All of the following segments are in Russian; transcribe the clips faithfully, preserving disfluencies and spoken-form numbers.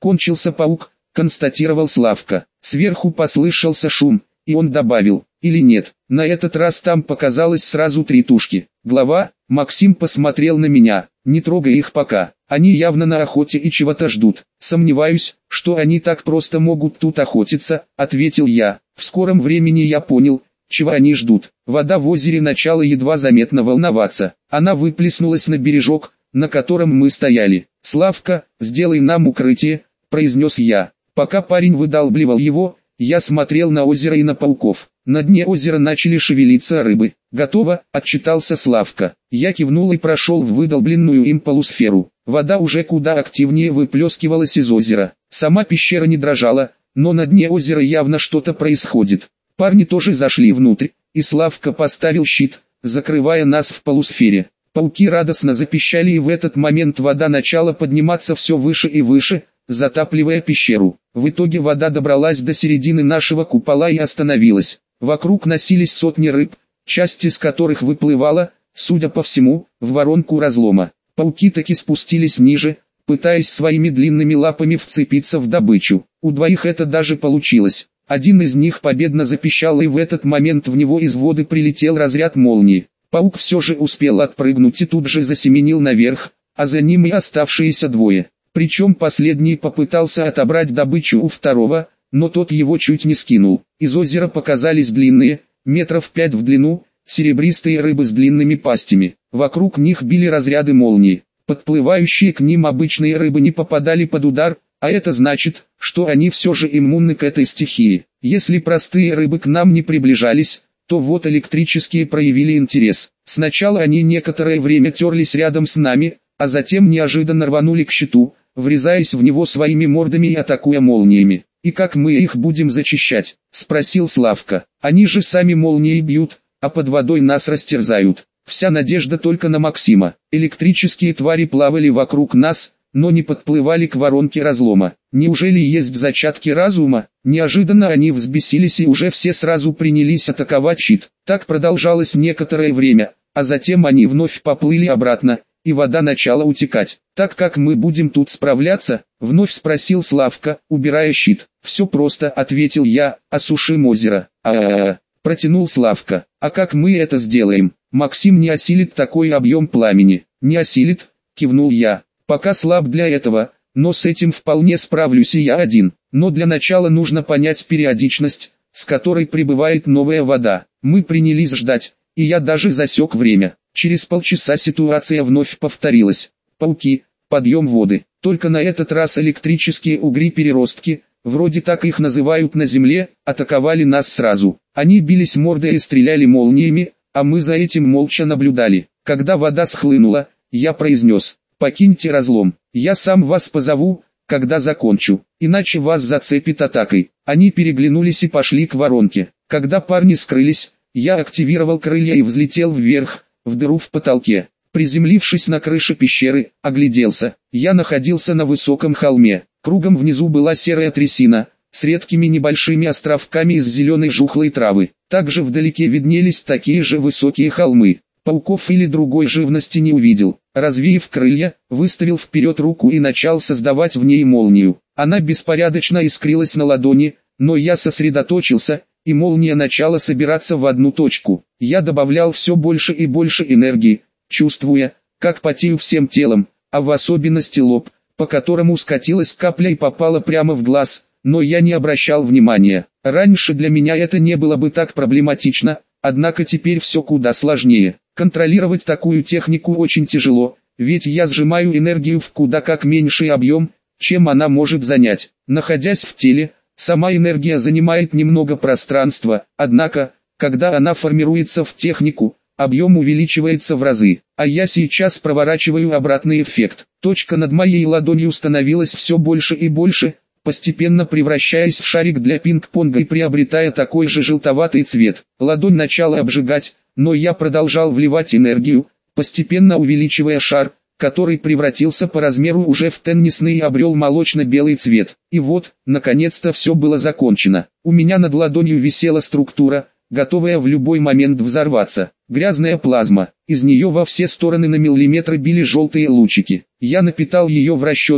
Кончился паук, констатировал Славка. Сверху послышался шум, и он добавил, или нет. На этот раз там показалось сразу три тушки. Глава, Максим посмотрел на меня, не трогай их пока. Они явно на охоте и чего-то ждут. Сомневаюсь, что они так просто могут тут охотиться, ответил я. В скором времени я понял, чего они ждут. Вода в озере начала едва заметно волноваться. Она выплеснулась на бережок, на котором мы стояли. «Славка, сделай нам укрытие», — произнес я. Пока парень выдалбливал его, я смотрел на озеро и на пауков. На дне озера начали шевелиться рыбы. «Готово», — отчитался Славка. Я кивнул и прошел в выдолбленную им полусферу. Вода уже куда активнее выплескивалась из озера. Сама пещера не дрожала, но на дне озера явно что-то происходит. Парни тоже зашли внутрь, и Славка поставил щит, закрывая нас в полусфере. Пауки радостно запищали, и в этот момент вода начала подниматься все выше и выше, затапливая пещеру. В итоге вода добралась до середины нашего купола и остановилась. Вокруг носились сотни рыб, часть из которых выплывала, судя по всему, в воронку разлома. Пауки таки спустились ниже, пытаясь своими длинными лапами вцепиться в добычу. У двоих это даже получилось. Один из них победно запищал, и в этот момент в него из воды прилетел разряд молнии. Паук все же успел отпрыгнуть и тут же засеменил наверх, а за ним и оставшиеся двое. Причем последний попытался отобрать добычу у второго, но тот его чуть не скинул. Из озера показались длинные, метров пять в длину, серебристые рыбы с длинными пастями. Вокруг них били разряды молнии. Подплывающие к ним обычные рыбы не попадали под удар, а это значит, что они все же иммунны к этой стихии. Если простые рыбы к нам не приближались, то вот электрические проявили интерес. Сначала они некоторое время терлись рядом с нами, а затем неожиданно рванули к щиту, врезаясь в него своими мордами и атакуя молниями. «И как мы их будем зачищать?» — спросил Славка. «Они же сами молнией бьют, а под водой нас растерзают». Вся надежда только на Максима. Электрические твари плавали вокруг нас, но не подплывали к воронке разлома. Неужели есть зачатки разума? Неожиданно они взбесились и уже все сразу принялись атаковать щит. Так продолжалось некоторое время, а затем они вновь поплыли обратно, и вода начала утекать. «Так как мы будем тут справляться?» — вновь спросил Славка, убирая щит. «Все просто», — ответил я, — «осушим озеро». «А-а-а», — протянул Славка. «А как мы это сделаем? Максим не осилит такой объем пламени». «Не осилит», — кивнул я. «Пока слаб для этого, но с этим вполне справлюсь и я один. Но для начала нужно понять периодичность, с которой прибывает новая вода». Мы принялись ждать, и я даже засек время. Через полчаса ситуация вновь повторилась. Пауки, подъем воды. Только на этот раз электрические угри-переростки, вроде так их называют на земле, атаковали нас сразу. Они бились мордой и стреляли молниями, а мы за этим молча наблюдали. Когда вода схлынула, я произнес: «Покиньте разлом, я сам вас позову, когда закончу, иначе вас зацепит атакой». Они переглянулись и пошли к воронке. Когда парни скрылись, я активировал крылья и взлетел вверх, в дыру в потолке. Приземлившись на крыше пещеры, огляделся. Я находился на высоком холме. Кругом внизу была серая трясина, с редкими небольшими островками из зеленой жухлой травы. Также вдалеке виднелись такие же высокие холмы. Пауков или другой живности не увидел. Развеяв крылья, выставил вперед руку и начал создавать в ней молнию. Она беспорядочно искрилась на ладони, но я сосредоточился, и молния начала собираться в одну точку. Я добавлял все больше и больше энергии, чувствуя, как потею всем телом, а в особенности лоб, по которому скатилась капля и попала прямо в глаз, но я не обращал внимания. Раньше для меня это не было бы так проблематично, однако теперь все куда сложнее. Контролировать такую технику очень тяжело, ведь я сжимаю энергию в куда как меньший объем, чем она может занять. Находясь в теле, сама энергия занимает немного пространства, однако, когда она формируется в технику, объем увеличивается в разы. А я сейчас проворачиваю обратный эффект. Точка над моей ладонью становилась все больше и больше, постепенно превращаясь в шарик для пинг-понга и приобретая такой же желтоватый цвет. Ладонь начала обжигать, но я продолжал вливать энергию, постепенно увеличивая шар, который превратился по размеру уже в теннисный и обрел молочно-белый цвет. И вот, наконец-то все было закончено. У меня над ладонью висела структура, готовая в любой момент взорваться. Грязная плазма, из нее во все стороны на миллиметры били желтые лучики. Я напитал ее в расчете,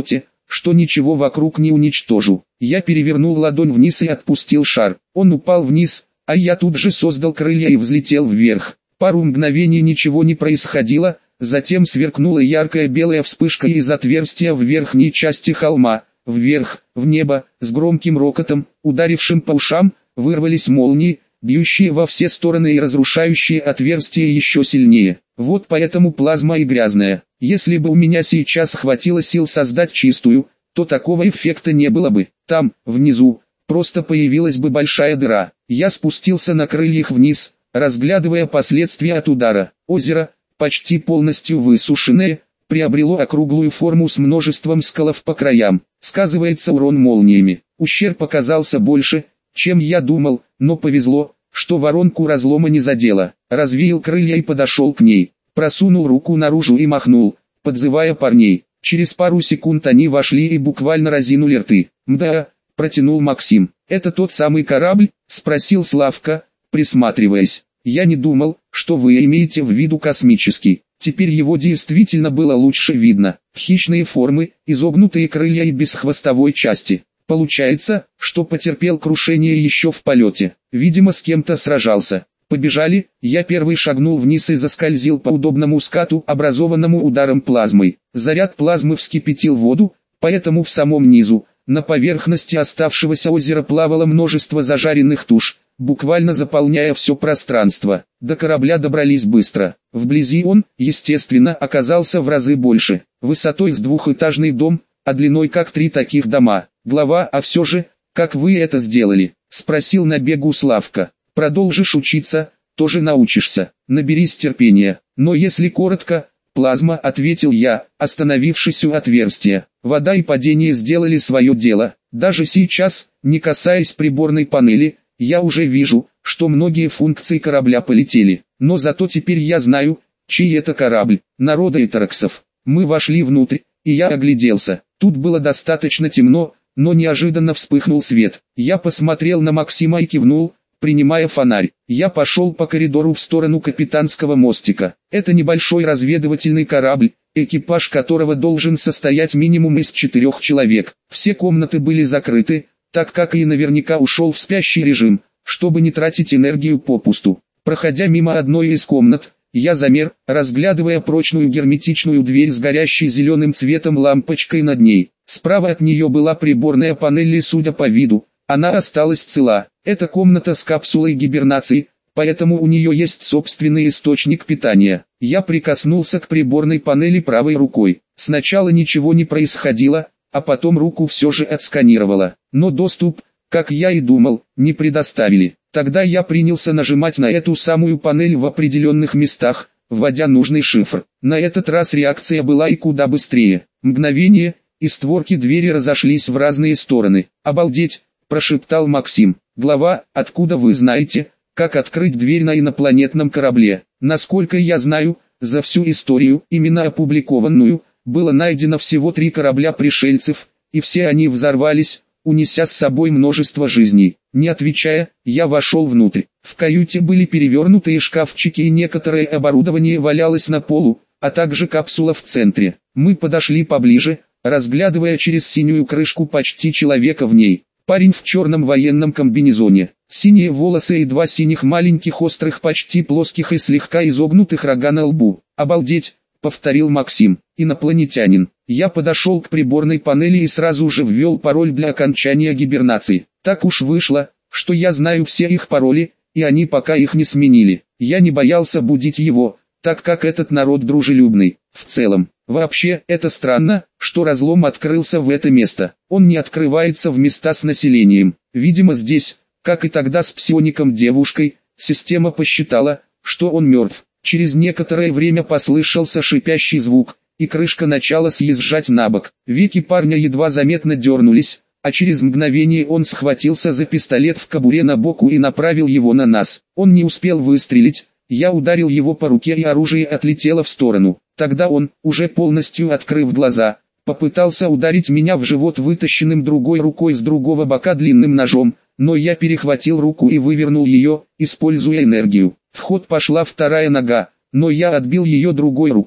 что ничего вокруг не уничтожу. Я перевернул ладонь вниз и отпустил шар. Он упал вниз, а я тут же создал крылья и взлетел вверх. Пару мгновений ничего не происходило, затем сверкнула яркая белая вспышка из отверстия в верхней части холма. Вверх, в небо, с громким рокотом, ударившим по ушам, вырвались молнии, бьющие во все стороны и разрушающие отверстие еще сильнее. Вот поэтому плазма и грязная. Если бы у меня сейчас хватило сил создать чистую, то такого эффекта не было бы. Там, внизу, просто появилась бы большая дыра. Я спустился на крыльях вниз, разглядывая последствия от удара. Озеро, почти полностью высушенное, приобрело округлую форму с множеством скалов по краям. Сказывается урон молниями. Ущерб оказался больше, чем я думал, но повезло, что воронку разлома не задело. Развеял крылья и подошел к ней. Просунул руку наружу и махнул, подзывая парней. Через пару секунд они вошли и буквально разинули рты. «Мда», — протянул Максим. «Это тот самый корабль?» — спросил Славка, присматриваясь. «Я не думал, что вы имеете в виду космический». Теперь его действительно было лучше видно. Хищные формы, изогнутые крылья и без хвостовой части. Получается, что потерпел крушение еще в полете. Видимо, с кем-то сражался. Побежали, я первый шагнул вниз и заскользил по удобному скату, образованному ударом плазмой. Заряд плазмы вскипятил воду, поэтому в самом низу, на поверхности оставшегося озера плавало множество зажаренных туш, буквально заполняя все пространство. До корабля добрались быстро. Вблизи он, естественно, оказался в разы больше. Высотой с двухэтажный дом, а длиной как три таких дома. «Глава, а все же, как вы это сделали?» — спросил на бегу Славка. «Продолжишь учиться, тоже научишься. Наберись терпения. Но если коротко, плазма», — ответил я, остановившись у отверстия. Вода и падение сделали свое дело. Даже сейчас, не касаясь приборной панели, я уже вижу, что многие функции корабля полетели. Но зато теперь я знаю, чей это корабль. Народа Этероксов. Мы вошли внутрь, и я огляделся. Тут было достаточно темно, но неожиданно вспыхнул свет. Я посмотрел на Максима и кивнул, принимая фонарь. Я пошел по коридору в сторону капитанского мостика. Это небольшой разведывательный корабль, экипаж которого должен состоять минимум из четырех человек. Все комнаты были закрыты, так как и наверняка ушел в спящий режим, чтобы не тратить энергию попусту. Проходя мимо одной из комнат, я замер, разглядывая прочную герметичную дверь с горящей зеленым цветом лампочкой над ней. Справа от нее была приборная панель и, судя по виду, она осталась цела. Это комната с капсулой гибернации, поэтому у нее есть собственный источник питания. Я прикоснулся к приборной панели правой рукой. Сначала ничего не происходило, а потом руку все же отсканировало. Но доступ, как я и думал, не предоставили. Тогда я принялся нажимать на эту самую панель в определенных местах, вводя нужный шифр. На этот раз реакция была и куда быстрее. Мгновение, и створки двери разошлись в разные стороны. «Обалдеть!» – прошептал Максим. «Глава, откуда вы знаете, как открыть дверь на инопланетном корабле?» «Насколько я знаю, за всю историю, именно опубликованную, было найдено всего три корабля пришельцев, и все они взорвались, унеся с собой множество жизней». Не отвечая, я вошел внутрь. В каюте были перевернутые шкафчики и некоторое оборудование валялось на полу, а также капсула в центре. Мы подошли поближе, разглядывая через синюю крышку почти человека в ней. Парень в черном военном комбинезоне, синие волосы и два синих маленьких острых почти плоских и слегка изогнутых рога на лбу. «Обалдеть!» — повторил Максим. «Инопланетянин». Я подошел к приборной панели и сразу же ввел пароль для окончания гибернации. Так уж вышло, что я знаю все их пароли, и они пока их не сменили. Я не боялся будить его, так как этот народ дружелюбный. В целом, вообще, это странно, что разлом открылся в это место. Он не открывается в места с населением. Видимо, здесь, как и тогда с псиоником-девушкой, система посчитала, что он мертв. Через некоторое время послышался шипящий звук, и крышка начала съезжать на бок. Веки парня едва заметно дернулись, а через мгновение он схватился за пистолет в кобуре на боку и направил его на нас. Он не успел выстрелить, я ударил его по руке и оружие отлетело в сторону. Тогда он, уже полностью открыв глаза, попытался ударить меня в живот вытащенным другой рукой с другого бока длинным ножом, но я перехватил руку и вывернул ее, используя энергию. В ход пошла вторая нога, но я отбил ее другой рукой,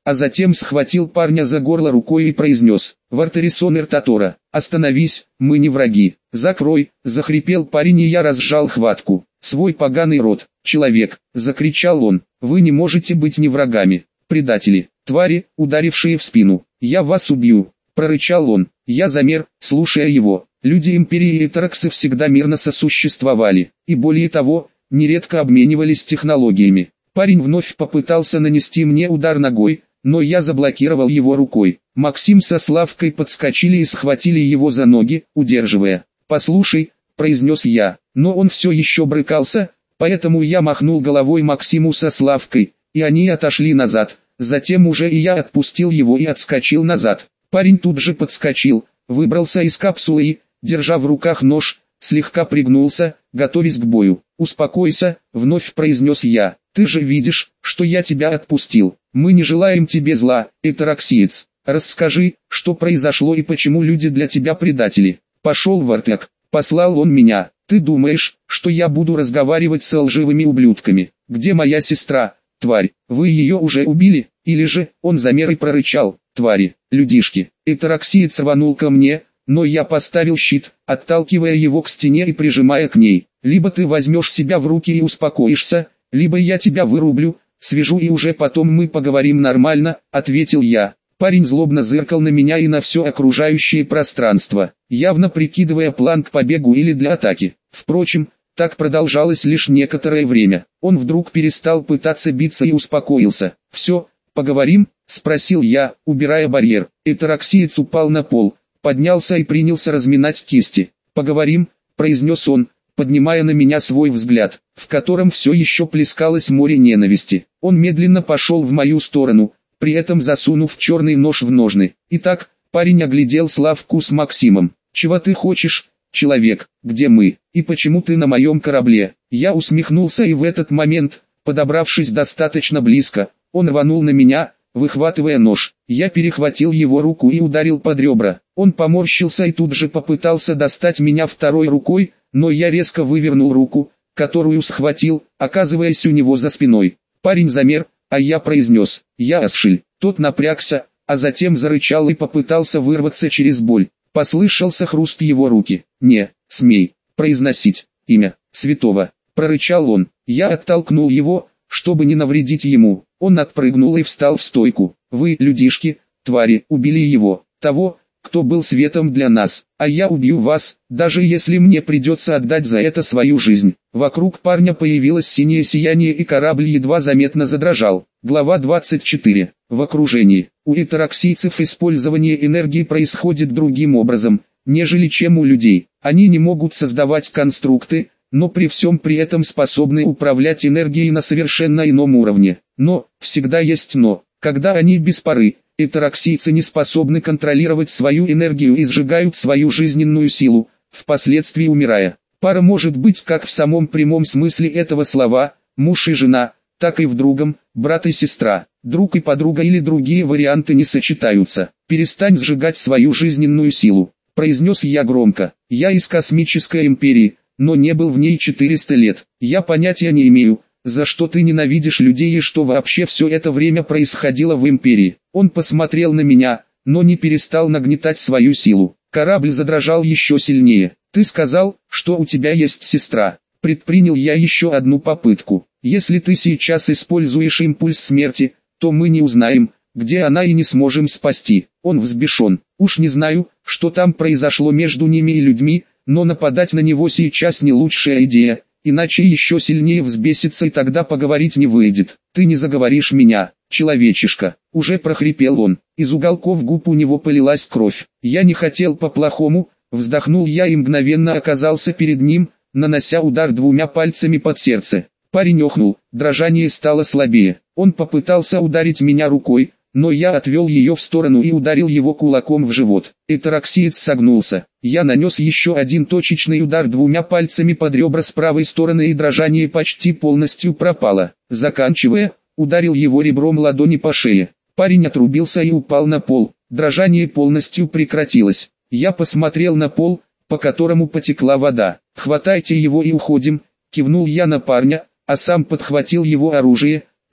а затем схватил парня за горло рукой и произнес: «Вартарисон Эртатора, остановись, мы не враги». «Закрой», — захрипел парень, и я разжал хватку. «Свой поганый рот, человек», — закричал он, — «вы не можете быть не врагами, предатели, твари, ударившие в спину. Я вас убью», — прорычал он. Я замер, слушая его. Люди Империи и Этераксы всегда мирно сосуществовали, и более того, нередко обменивались технологиями. Парень вновь попытался нанести мне удар ногой, но я заблокировал его рукой. Максим со Славкой подскочили и схватили его за ноги, удерживая. «Послушай», — произнес я, но он все еще брыкался, поэтому я махнул головой Максиму со Славкой, и они отошли назад. Затем уже и я отпустил его и отскочил назад. Парень тут же подскочил, выбрался из капсулы и, держа в руках нож, слегка пригнулся, готовясь к бою. «Успокойся», — вновь произнес я. «Ты же видишь, что я тебя отпустил. Мы не желаем тебе зла, этераксиец. Расскажи, что произошло и почему люди для тебя предатели». «Пошел в Артек», — послал он меня. «Ты думаешь, что я буду разговаривать с лживыми ублюдками? Где моя сестра, тварь? Вы ее уже убили? Или же...» Он замер и прорычал: «Твари, людишки». Этераксиец рванул ко мне, но я поставил щит, отталкивая его к стене и прижимая к ней. «Либо ты возьмешь себя в руки и успокоишься, либо я тебя вырублю, свяжу и уже потом мы поговорим нормально», — ответил я. Парень злобно зыркал на меня и на все окружающее пространство, явно прикидывая план к побегу или для атаки. Впрочем, так продолжалось лишь некоторое время. Он вдруг перестал пытаться биться и успокоился. «Все, поговорим?» — спросил я, убирая барьер. Этераксиец упал на пол, поднялся и принялся разминать кисти. «Поговорим», — произнес он, поднимая на меня свой взгляд, в котором все еще плескалось море ненависти. Он медленно пошел в мою сторону, при этом засунув черный нож в ножны. «Итак», — парень оглядел Славку с Максимом. «Чего ты хочешь, человек? Где мы? И почему ты на моем корабле?» Я усмехнулся, и в этот момент, подобравшись достаточно близко, он рванул на меня, выхватывая нож. Я перехватил его руку и ударил под ребра. Он поморщился и тут же попытался достать меня второй рукой, но я резко вывернул руку, которую схватил, оказываясь у него за спиной. Парень замер, а я произнес: «Я Асшиль». Тот напрягся, а затем зарычал и попытался вырваться через боль. Послышался хруст его руки. «Не смей произносить имя святого», — прорычал он. Я оттолкнул его, чтобы не навредить ему. Он отпрыгнул и встал в стойку. «Вы, людишки, твари, убили его, того, кто был светом для нас, а я убью вас, даже если мне придется отдать за это свою жизнь». Вокруг парня появилось синее сияние, и корабль едва заметно задрожал. Глава двадцать четыре. В окружении. У этераксийцев использование энергии происходит другим образом, нежели чем у людей. Они не могут создавать конструкты, но при всем при этом способны управлять энергией на совершенно ином уровне. Но, всегда есть но, когда они без пары, этераксийцы не способны контролировать свою энергию и сжигают свою жизненную силу, впоследствии умирая. Пара может быть как в самом прямом смысле этого слова, муж и жена, так и в другом, брат и сестра, друг и подруга или другие варианты не сочетаются. «Перестань сжигать свою жизненную силу», — произнес я громко. «Я из космической империи, но не был в ней четыреста лет. Я понятия не имею, за что ты ненавидишь людей и что вообще все это время происходило в империи». Он посмотрел на меня, но не перестал нагнетать свою силу. Корабль задрожал еще сильнее. «Ты сказал, что у тебя есть сестра». Предпринял я еще одну попытку. «Если ты сейчас используешь импульс смерти, то мы не узнаем, где она, и не сможем спасти». Он взбешен. Уж не знаю, что там произошло между ними и людьми, но нападать на него сейчас не лучшая идея, иначе еще сильнее взбесится, и тогда поговорить не выйдет. «Ты не заговоришь меня, человечишка», — уже прохрипел он. Из уголков губ у него полилась кровь. «Я не хотел по-плохому», — вздохнул я и мгновенно оказался перед ним, нанося удар двумя пальцами под сердце. Парень охнул, дрожание стало слабее. Он попытался ударить меня рукой, но я отвел ее в сторону и ударил его кулаком в живот. Этераксиец согнулся. Я нанес еще один точечный удар двумя пальцами под ребра с правой стороны, и дрожание почти полностью пропало. Заканчивая, ударил его ребром ладони по шее. Парень отрубился и упал на пол. Дрожание полностью прекратилось. Я посмотрел на пол, по которому потекла вода. «Хватайте его и уходим», — кивнул я на парня, а сам подхватил его оружие,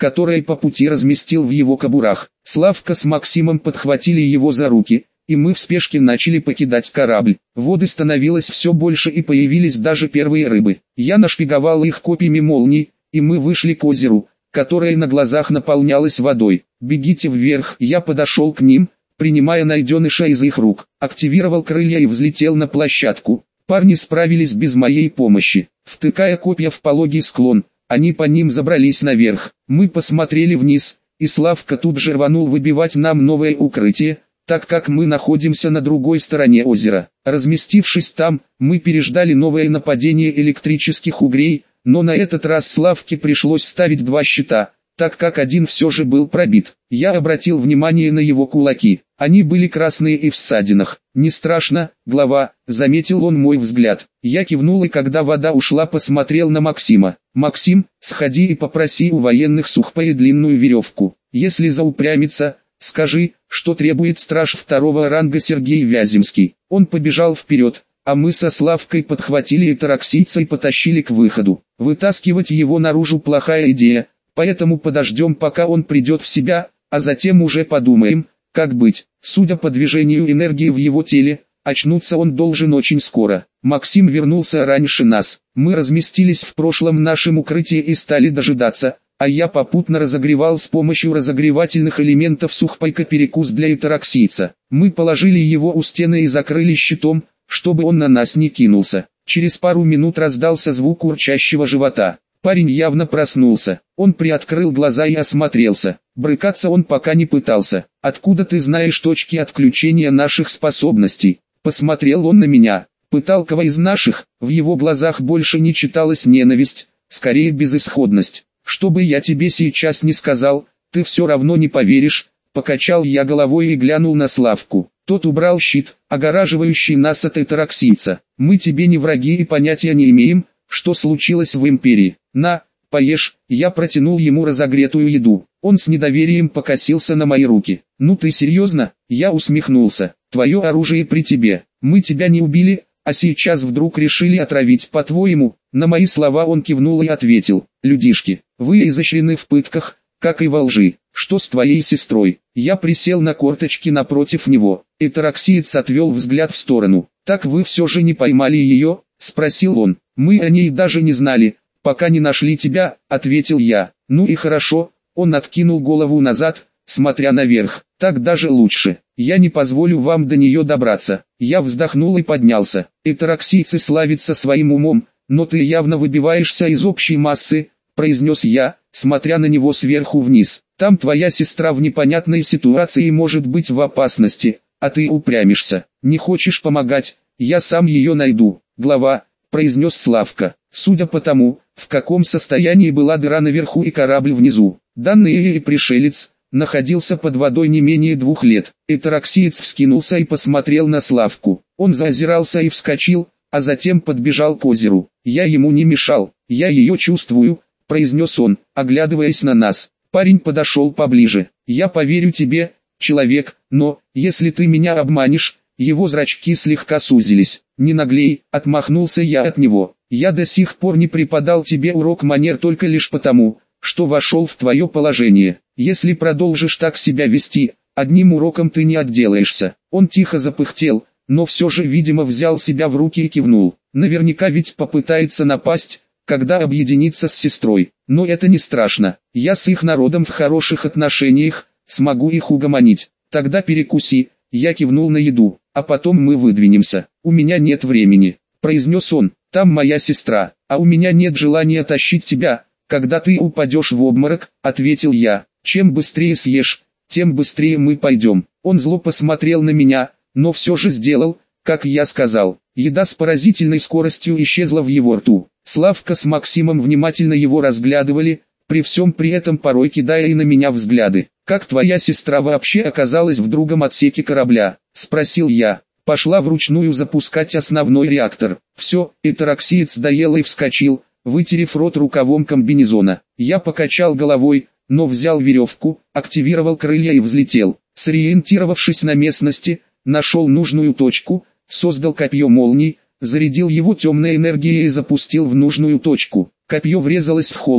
которое по пути разместил в его кобурах. Славка с Максимом подхватили его за руки, и мы в спешке начали покидать корабль. Воды становилось все больше и появились даже первые рыбы. Я нашпиговал их копьями молний, и мы вышли к озеру, которое на глазах наполнялось водой. «Бегите вверх!» Я подошел к ним, принимая найденыша из их рук, активировал крылья и взлетел на площадку. Парни справились без моей помощи. Втыкая копья в пологий склон, они по ним забрались наверх. Мы посмотрели вниз, и Славка тут же рванул выбивать нам новое укрытие, так как мы находимся на другой стороне озера. Разместившись там, мы переждали новое нападение электрических угрей, но на этот раз Славке пришлось ставить два щита, так как один все же был пробит. Я обратил внимание на его кулаки, они были красные и в ссадинах. «Не страшно, глава», — заметил он мой взгляд. Я кивнул и когда вода ушла, посмотрел на Максима. «Максим, сходи и попроси у военных сухпай длинную веревку. Если заупрямится, скажи, что требует страж второго ранга Сергей Вяземский». Он побежал вперед, а мы со Славкой подхватили этероксийца и потащили к выходу. Вытаскивать его наружу плохая идея, поэтому подождем, пока он придет в себя, а затем уже подумаем, как быть. Судя по движению энергии в его теле, очнуться он должен очень скоро. Максим вернулся раньше нас. Мы разместились в прошлом нашем укрытии и стали дожидаться, а я попутно разогревал с помощью разогревательных элементов сухпайка-перекус для этероксийца. Мы положили его у стены и закрыли щитом, чтобы он на нас не кинулся. Через пару минут раздался звук урчащего живота. Парень явно проснулся. Он приоткрыл глаза и осмотрелся. Брыкаться он пока не пытался. «Откуда ты знаешь точки отключения наших способностей?» Посмотрел он на меня. Пыталкова из наших. В его глазах больше не читалась ненависть, скорее безысходность. «Что бы я тебе сейчас не сказал, ты все равно не поверишь», — покачал я головой и глянул на Славку. Тот убрал щит, огораживающий нас от этероксийца. «Мы тебе не враги и понятия не имеем, что случилось в Империи. На, поешь». Я протянул ему разогретую еду. Он с недоверием покосился на мои руки. «Ну ты серьезно?» Я усмехнулся. «Твое оружие при тебе. Мы тебя не убили, а сейчас вдруг решили отравить, по-твоему?» На мои слова он кивнул и ответил: «Людишки, вы изощрены в пытках, как и во лжи. Что с твоей сестрой?» Я присел на корточки напротив него. Этероксиец отвел взгляд в сторону. «Так вы все же не поймали ее?» — спросил он. «Мы о ней даже не знали, пока не нашли тебя», — ответил я. «Ну и хорошо». Он откинул голову назад, смотря наверх. «Так даже лучше. Я не позволю вам до нее добраться». Я вздохнул и поднялся. «Этероксийцы славятся своим умом, но ты явно выбиваешься из общей массы», — произнес я, смотря на него сверху вниз. «Там твоя сестра в непонятной ситуации и может быть в опасности, а ты упрямишься. Не хочешь помогать, я сам ее найду». «Глава», — произнес Славка, судя по тому, в каком состоянии была дыра наверху и корабль внизу, данный и пришелец находился под водой не менее двух лет. Этероксиец вскинулся и посмотрел на Славку. Он заозирался и вскочил, а затем подбежал к озеру. «Я ему не мешал, я ее чувствую», — произнес он, оглядываясь на нас. Парень подошел поближе. «Я поверю тебе, человек, но, если ты меня обманешь...» Его зрачки слегка сузились. «Не наглей», — отмахнулся я от него. «Я до сих пор не преподал тебе урок манер только лишь потому, что вошел в твое положение. Если продолжишь так себя вести, одним уроком ты не отделаешься». Он тихо запыхтел, но все же, видимо, взял себя в руки и кивнул. Наверняка ведь попытается напасть, когда объединится с сестрой. Но это не страшно. Я с их народом в хороших отношениях, смогу их угомонить. Тогда перекуси. Я кивнул на еду. «А потом мы выдвинемся. У меня нет времени», — произнес он. «Там моя сестра, а у меня нет желания тащить тебя, когда ты упадешь в обморок», — ответил я. «Чем быстрее съешь, тем быстрее мы пойдем». Он зло посмотрел на меня, но все же сделал, как я сказал. Еда с поразительной скоростью исчезла в его рту. Славка с Максимом внимательно его разглядывали, при всем при этом порой кидая и на меня взгляды. «Как твоя сестра вообще оказалась в другом отсеке корабля?» — спросил я. «Пошла вручную запускать основной реактор». «Все», — этероксиец доел и вскочил, вытерев рот рукавом комбинезона. Я покачал головой, но взял веревку, активировал крылья и взлетел. Сориентировавшись на местности, нашел нужную точку, создал копье молний, зарядил его темной энергией и запустил в нужную точку. Копье врезалось в холм,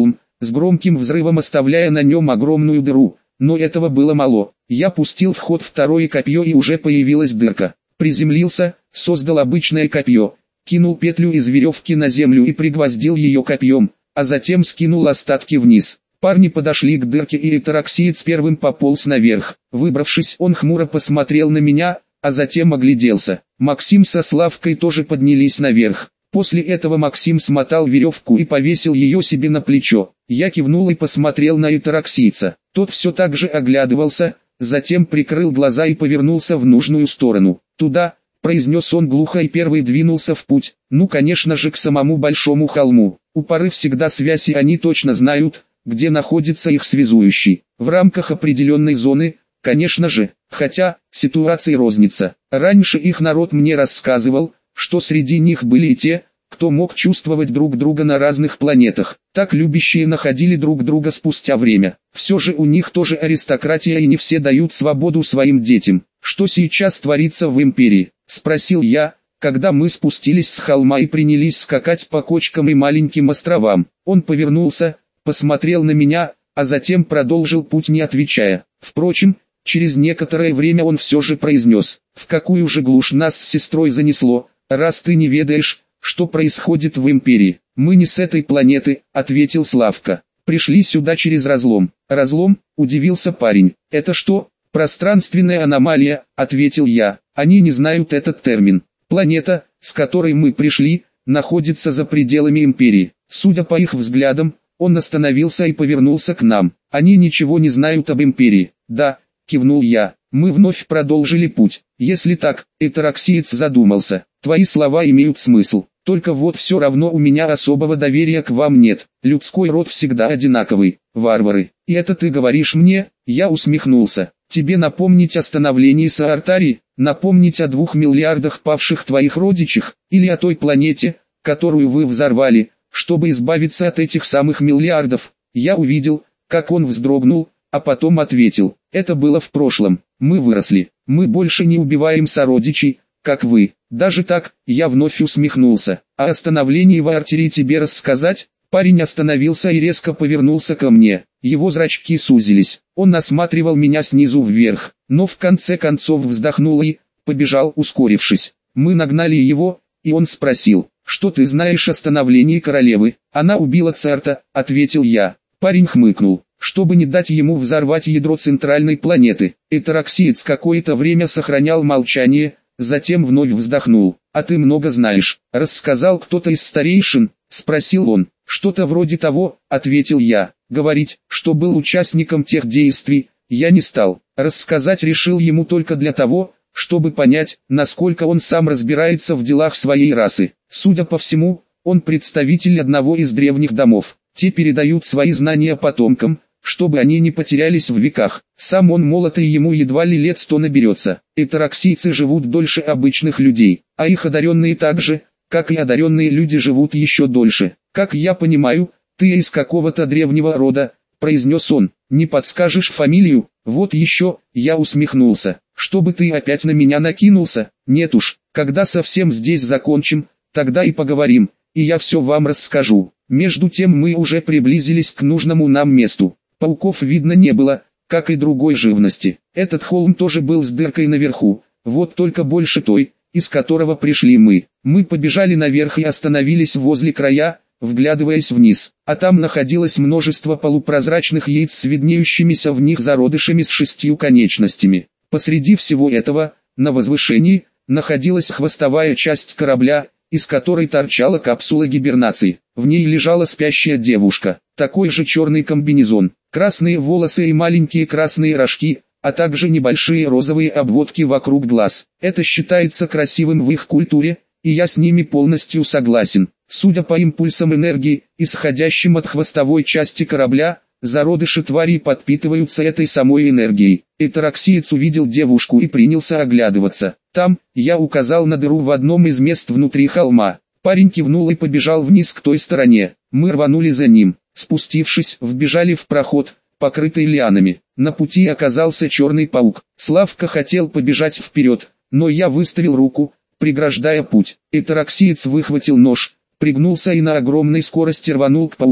с громким взрывом оставляя на нем огромную дыру, но этого было мало. Я пустил в ход второе копье и уже появилась дырка. Приземлился, создал обычное копье, кинул петлю из веревки на землю и пригвоздил ее копьем, а затем скинул остатки вниз. Парни подошли к дырке, и этероксиец первым пополз наверх. Выбравшись, он хмуро посмотрел на меня, а затем огляделся. Максим со Славкой тоже поднялись наверх. После этого Максим смотал веревку и повесил ее себе на плечо. Я кивнул и посмотрел на этероксийца. Тот все так же оглядывался, затем прикрыл глаза и повернулся в нужную сторону. «Туда», — произнес он глухо и первый двинулся в путь. Ну, конечно же, к самому большому холму. У пары всегда связь, и они точно знают, где находится их связующий. В рамках определенной зоны, конечно же, хотя, ситуации розница. Раньше их народ мне рассказывал, что среди них были и те, кто мог чувствовать друг друга на разных планетах. Так любящие находили друг друга спустя время. Все же у них тоже аристократия, и не все дают свободу своим детям. «Что сейчас творится в империи?» — спросил я, когда мы спустились с холма и принялись скакать по кочкам и маленьким островам. Он повернулся, посмотрел на меня, а затем продолжил путь, не отвечая. Впрочем, через некоторое время он все же произнес: «В какую же глушь нас с сестрой занесло, раз ты не ведаешь, что происходит в империи?» «Мы не с этой планеты», — ответил Славка. «Пришли сюда через разлом». «Разлом?» — удивился парень. «Это что?» «Пространственная аномалия», — ответил я. «Они не знают этот термин. Планета, с которой мы пришли, находится за пределами империи». Судя по их взглядам, он остановился и повернулся к нам. «Они ничего не знают об империи». «Да», — кивнул я. Мы вновь продолжили путь. «Если так», — этероксиец задумался, — «твои слова имеют смысл. Только вот все равно у меня особого доверия к вам нет. Людской род всегда одинаковый, варвары. И это ты говоришь мне?» Я усмехнулся. «Тебе напомнить о становлении Саартари, напомнить о двух миллиардах павших твоих родичах, или о той планете, которую вы взорвали, чтобы избавиться от этих самых миллиардов?» Я увидел, как он вздрогнул, а потом ответил: «Это было в прошлом. Мы выросли. Мы больше не убиваем сородичей, как вы». Даже так, я вновь усмехнулся. «А о становлении Ваартири тебе рассказать?» Парень остановился и резко повернулся ко мне. Его зрачки сузились. Он осматривал меня снизу вверх, но в конце концов вздохнул и побежал, ускорившись. Мы нагнали его, и он спросил: «Что ты знаешь о становлении королевы?» «Она убила Церта», — ответил я. Парень хмыкнул. Чтобы не дать ему взорвать ядро центральной планеты, этероксиец какое-то время сохранял молчание, затем вновь вздохнул. «А ты много знаешь. Рассказал кто-то из старейшин?» — спросил он. «Что-то вроде того», — ответил я. Говорить, что был участником тех действий, я не стал. Рассказать решил ему только для того, чтобы понять, насколько он сам разбирается в делах своей расы. Судя по всему, он представитель одного из древних домов. Те передают свои знания потомкам, чтобы они не потерялись в веках. Сам он молод, и ему едва ли лет сто наберется. Этероксийцы живут дольше обычных людей, а их одаренные так же, как и одаренные люди, живут еще дольше. «Как я понимаю, ты из какого-то древнего рода», — произнес он. «Не подскажешь фамилию?» «Вот еще», — я усмехнулся. «Чтобы ты опять на меня накинулся?» «Нет уж, когда совсем здесь закончим, тогда и поговорим, и я все вам расскажу». Между тем мы уже приблизились к нужному нам месту. Пауков видно не было, как и другой живности. Этот холм тоже был с дыркой наверху, вот только больше той, из которого пришли мы. Мы побежали наверх и остановились возле края, вглядываясь вниз. А там находилось множество полупрозрачных яиц с виднеющимися в них зародышами с шестью конечностями. Посреди всего этого, на возвышении, находилась хвостовая часть корабля, из которой торчала капсула гибернации. В ней лежала спящая девушка. Такой же черный комбинезон, красные волосы и маленькие красные рожки, а также небольшие розовые обводки вокруг глаз. Это считается красивым в их культуре, и я с ними полностью согласен. Судя по импульсам энергии, исходящим от хвостовой части корабля, зародыши тварей подпитываются этой самой энергией. Этероксиец увидел девушку и принялся оглядываться. Там, я указал на дыру в одном из мест внутри холма. Парень кивнул и побежал вниз к той стороне. Мы рванули за ним. Спустившись, вбежали в проход, покрытый лианами. На пути оказался черный паук. Славка хотел побежать вперед, но я выставил руку, преграждая путь. Этероксиец выхватил нож, пригнулся и на огромной скорости рванул к пауку.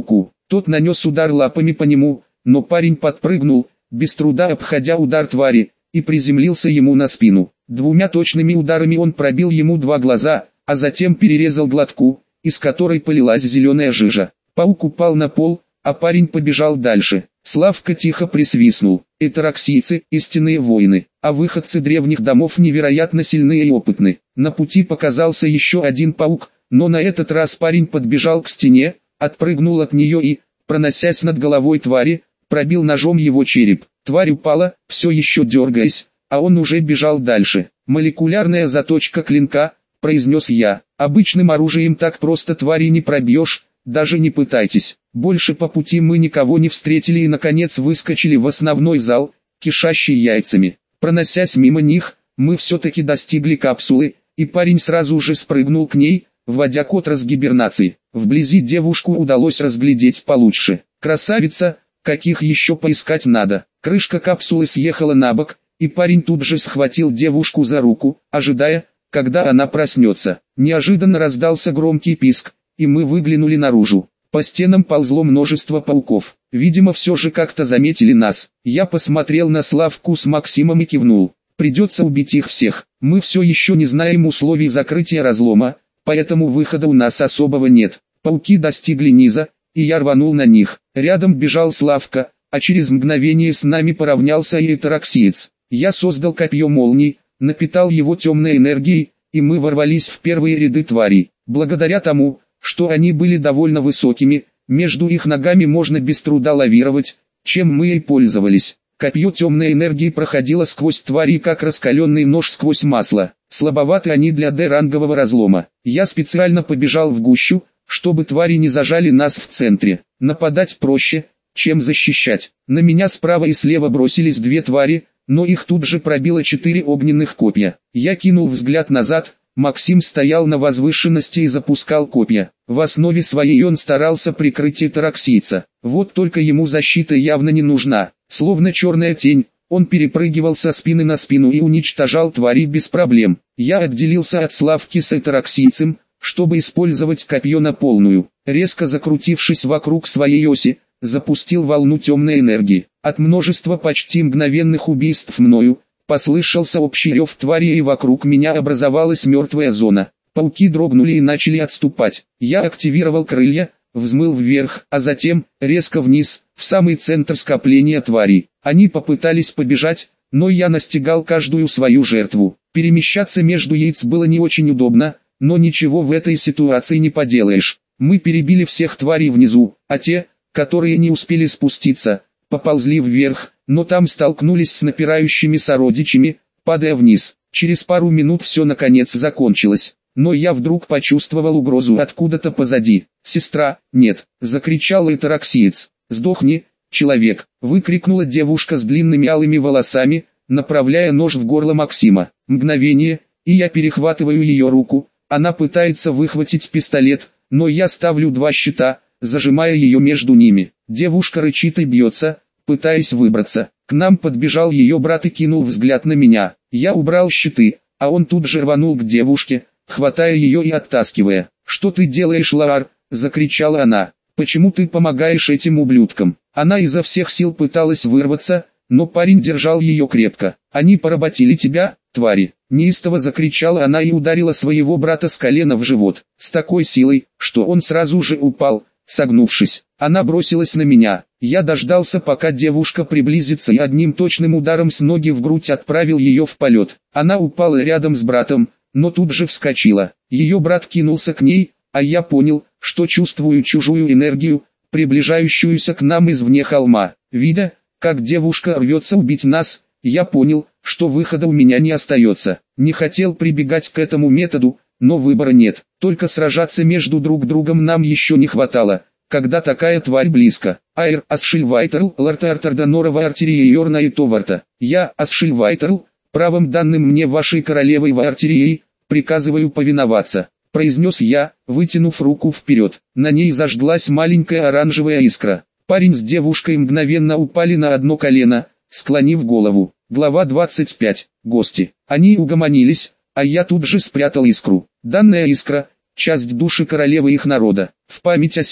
Тот нанес удар лапами по нему, но парень подпрыгнул, без труда обходя удар твари, и приземлился ему на спину. Двумя точными ударами он пробил ему два глаза, а затем перерезал глотку, из которой полилась зеленая жижа. Паук упал на пол, а парень побежал дальше. Славка тихо присвистнул. Этероксийцы – истинные воины, а выходцы древних домов невероятно сильны и опытны. На пути показался еще один паук, но на этот раз парень подбежал к стене, отпрыгнул от нее и, проносясь над головой твари, пробил ножом его череп. Тварь упала, все еще дергаясь, а он уже бежал дальше. «Молекулярная заточка клинка», — произнес я. «Обычным оружием так просто твари не пробьешь, даже не пытайтесь». Больше по пути мы никого не встретили и наконец выскочили в основной зал, кишащий яйцами. Проносясь мимо них, мы все-таки достигли капсулы, и парень сразу же спрыгнул к ней, вводя код разгибернации. Вблизи девушку удалось разглядеть получше. Красавица, каких еще поискать надо. Крышка капсулы съехала на бок, и парень тут же схватил девушку за руку, ожидая, когда она проснется. Неожиданно раздался громкий писк, и мы выглянули наружу. По стенам ползло множество пауков. Видимо, все же как-то заметили нас. Я посмотрел на Славку с Максимом и кивнул. Придется убить их всех. Мы все еще не знаем условий закрытия разлома, поэтому выхода у нас особого нет. Пауки достигли низа, и я рванул на них. Рядом бежал Славка, а через мгновение с нами поравнялся и этероксиец. Я создал копье молний, напитал его темной энергией, и мы ворвались в первые ряды тварей. Благодаря тому, что они были довольно высокими, между их ногами можно без труда лавировать, чем мы и пользовались. Копье темной энергии проходило сквозь твари как раскаленный нож сквозь масло. Слабоваты они для Д-рангового разлома. Я специально побежал в гущу, чтобы твари не зажали нас в центре. Нападать проще, чем защищать. На меня справа и слева бросились две твари, но их тут же пробило четыре огненных копья. Я кинул взгляд назад. Максим стоял на возвышенности и запускал копья. В основе своей он старался прикрыть этероксийца. Вот только ему защита явно не нужна. Словно черная тень, он перепрыгивал со спины на спину и уничтожал твари без проблем. Я отделился от Славки с этероксийцем, чтобы использовать копье на полную. Резко закрутившись вокруг своей оси, запустил волну темной энергии. От множества почти мгновенных убийств мною, послышался общий рев твари, и вокруг меня образовалась мертвая зона. Пауки дрогнули и начали отступать. Я активировал крылья, взмыл вверх, а затем, резко вниз, в самый центр скопления тварей. Они попытались побежать, но я настигал каждую свою жертву. Перемещаться между яиц было не очень удобно, но ничего в этой ситуации не поделаешь. Мы перебили всех тварей внизу, а те, которые не успели спуститься, поползли вверх, но там столкнулись с напирающими сородичами, падая вниз. Через пару минут все наконец закончилось, но я вдруг почувствовал угрозу откуда-то позади. «Сестра, нет!» — закричал этероксиец. «Сдохни, человек!» — выкрикнула девушка с длинными алыми волосами, направляя нож в горло Максима. Мгновение, и я перехватываю ее руку. Она пытается выхватить пистолет, но я ставлю два щита, зажимая ее между ними. Девушка рычит и бьется, пытаясь выбраться. К нам подбежал ее брат и кинул взгляд на меня. Я убрал щиты, а он тут же рванул к девушке, хватая ее и оттаскивая. «Что ты делаешь, Лаар?» — закричала она. «Почему ты помогаешь этим ублюдкам?» Она изо всех сил пыталась вырваться, но парень держал ее крепко. «Они поработили тебя, твари!» Неистово закричала она и ударила своего брата с колена в живот, с такой силой, что он сразу же упал, согнувшись. Она бросилась на меня. Я дождался, пока девушка приблизится, и одним точным ударом с ноги в грудь отправил ее в полет. Она упала рядом с братом, но тут же вскочила. Ее брат кинулся к ней, а я понял, что чувствую чужую энергию, приближающуюся к нам извне холма. Видя, как девушка рвется убить нас, я понял, что выхода у меня не остается. Не хотел прибегать к этому методу, но выбора нет. Только сражаться между друг другом нам еще не хватало, когда такая тварь близко. Айр Асшильвайтерл, Лартартарданорова артерия Йорна и Товарта. Я, Асшильвайтерл, правом данным мне вашей королевой артерией, приказываю повиноваться, произнес я, вытянув руку вперед. На ней зажглась маленькая оранжевая искра. Парень с девушкой мгновенно упали на одно колено, склонив голову. Глава двадцать пять. Гости. Они угомонились, а я тут же спрятал искру. Данная искра – часть души королевы их народа. В память о себе,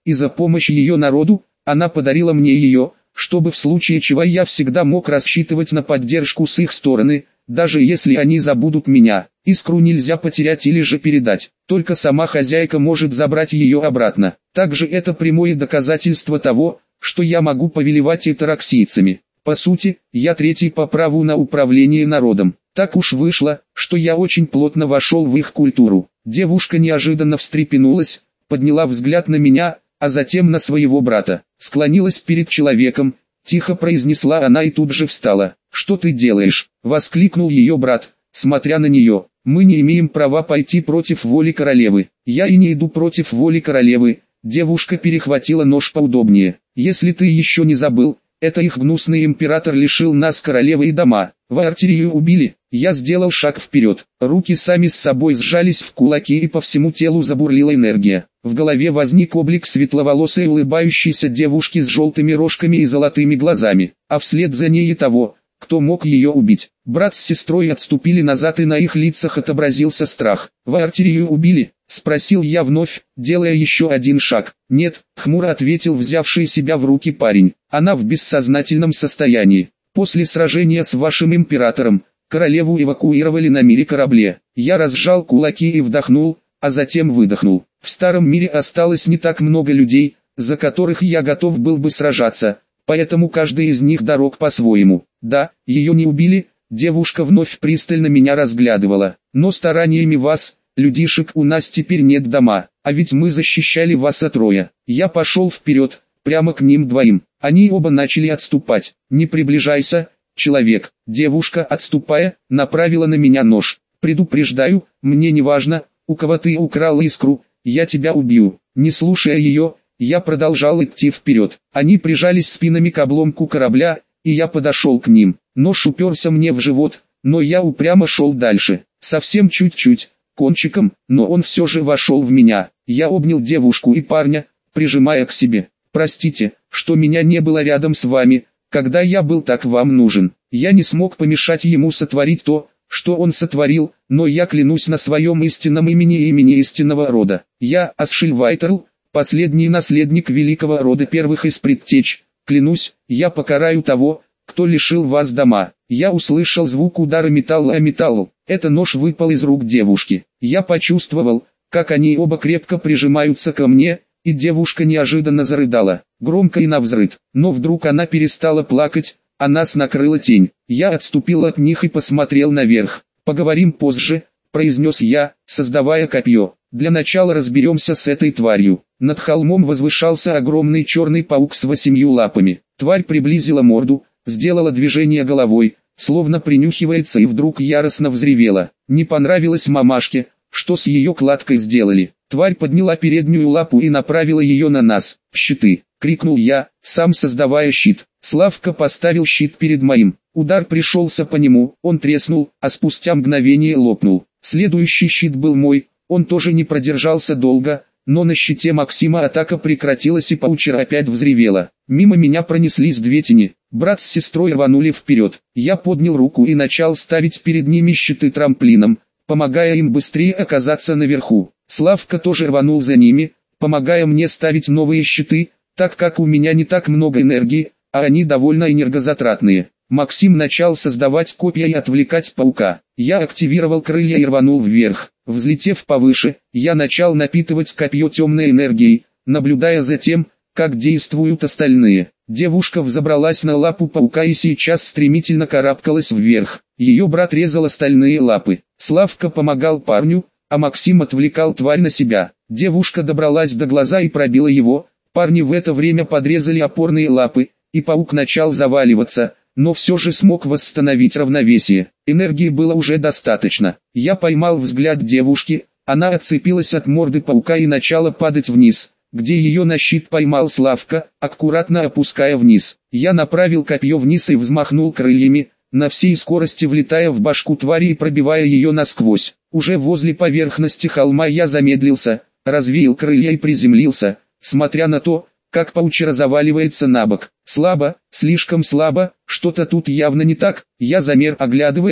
и за помощь ее народу, она подарила мне ее, чтобы в случае чего я всегда мог рассчитывать на поддержку с их стороны, даже если они забудут меня. Искру нельзя потерять или же передать, только сама хозяйка может забрать ее обратно. Также это прямое доказательство того, что я могу повелевать этероксийцами. По сути, я третий по праву на управление народом. Так уж вышло, что я очень плотно вошел в их культуру. Девушка неожиданно встрепенулась, подняла взгляд на меня, а затем на своего брата. Склонилась перед человеком, тихо произнесла она и тут же встала. «Что ты делаешь?» — воскликнул ее брат, смотря на нее. «Мы не имеем права пойти против воли королевы». «Я и не иду против воли королевы». Девушка перехватила нож поудобнее. «Если ты еще не забыл, это их гнусный император лишил нас королевы и дома. Ваартирию убили». Я сделал шаг вперед. Руки сами с собой сжались в кулаки и по всему телу забурлила энергия. В голове возник облик светловолосой улыбающейся девушки с желтыми рожками и золотыми глазами, а вслед за ней и того, кто мог ее убить. Брат с сестрой отступили назад, и на их лицах отобразился страх. «Ваартирию убили?» — спросил я вновь, делая еще один шаг. «Нет», — хмуро ответил взявший себя в руки парень. «Она в бессознательном состоянии. После сражения с вашим императором, королеву эвакуировали на мире корабле». Я разжал кулаки и вдохнул, а затем выдохнул. В старом мире осталось не так много людей, за которых я готов был бы сражаться, поэтому каждый из них дорог по-своему. Да, ее не убили, девушка вновь пристально меня разглядывала, но стараниями вас, людишек, у нас теперь нет дома, а ведь мы защищали вас от Роя. Я пошел вперед, прямо к ним двоим. Они оба начали отступать. «Не приближайся, человек». Девушка, отступая, направила на меня нож. «Предупреждаю, мне не важно, у кого ты украл искру, я тебя убью». Не слушая ее, я продолжал идти вперед. Они прижались спинами к обломку корабля, и я подошел к ним. Нож уперся мне в живот, но я упрямо шел дальше. Совсем чуть-чуть, кончиком, но он все же вошел в меня. Я обнял девушку и парня, прижимая к себе. «Простите, что меня не было рядом с вами, когда я был так вам нужен. Я не смог помешать ему сотворить то, что он сотворил, но я клянусь на своем истинном имени и имени истинного рода. Я Асшильвайтерл, последний наследник великого рода первых из предтеч. Клянусь, я покараю того, кто лишил вас дома». Я услышал звук удара металла о металл. Это нож выпал из рук девушки. Я почувствовал, как они оба крепко прижимаются ко мне, и девушка неожиданно зарыдала, громко и навзрыд. Но вдруг она перестала плакать, а нас накрыла тень. Я отступил от них и посмотрел наверх. «Поговорим позже», — произнес я, создавая копье. «Для начала разберемся с этой тварью». Над холмом возвышался огромный черный паук с восемью лапами. Тварь приблизила морду, сделала движение головой, словно принюхивается, и вдруг яростно взревела. Не понравилось мамашке, что с ее кладкой сделали. Тварь подняла переднюю лапу и направила ее на нас. «Щиты!» — крикнул я, сам создавая щит. Славка поставил щит перед моим. Удар пришелся по нему, он треснул, а спустя мгновение лопнул. Следующий щит был мой, он тоже не продержался долго, но на щите Максима атака прекратилась и паучья опять взревела. Мимо меня пронеслись две тени. Брат с сестрой рванули вперед. Я поднял руку и начал ставить перед ними щиты трамплином, помогая им быстрее оказаться наверху. Славка тоже рванул за ними, помогая мне ставить новые щиты, так как у меня не так много энергии, а они довольно энергозатратные. Максим начал создавать копья и отвлекать паука. Я активировал крылья и рванул вверх. Взлетев повыше, я начал напитывать копье темной энергией, наблюдая за тем, как действуют остальные. Девушка взобралась на лапу паука и сейчас стремительно карабкалась вверх. Ее брат резал остальные лапы. Славка помогал парню, а Максим отвлекал тварь на себя. Девушка добралась до глаза и пробила его. Парни в это время подрезали опорные лапы, и паук начал заваливаться, но все же смог восстановить равновесие. Энергии было уже достаточно. Я поймал взгляд девушки, она отцепилась от морды паука и начала падать вниз, где ее на щит поймал Славка, аккуратно опуская вниз. Я направил копье вниз и взмахнул крыльями, на всей скорости влетая в башку твари и пробивая ее насквозь. Уже возле поверхности холма я замедлился, развеял крылья и приземлился, смотря на то, как паучара заваливается на бок. Слабо, слишком слабо, что-то тут явно не так. Я замер, оглядываясь,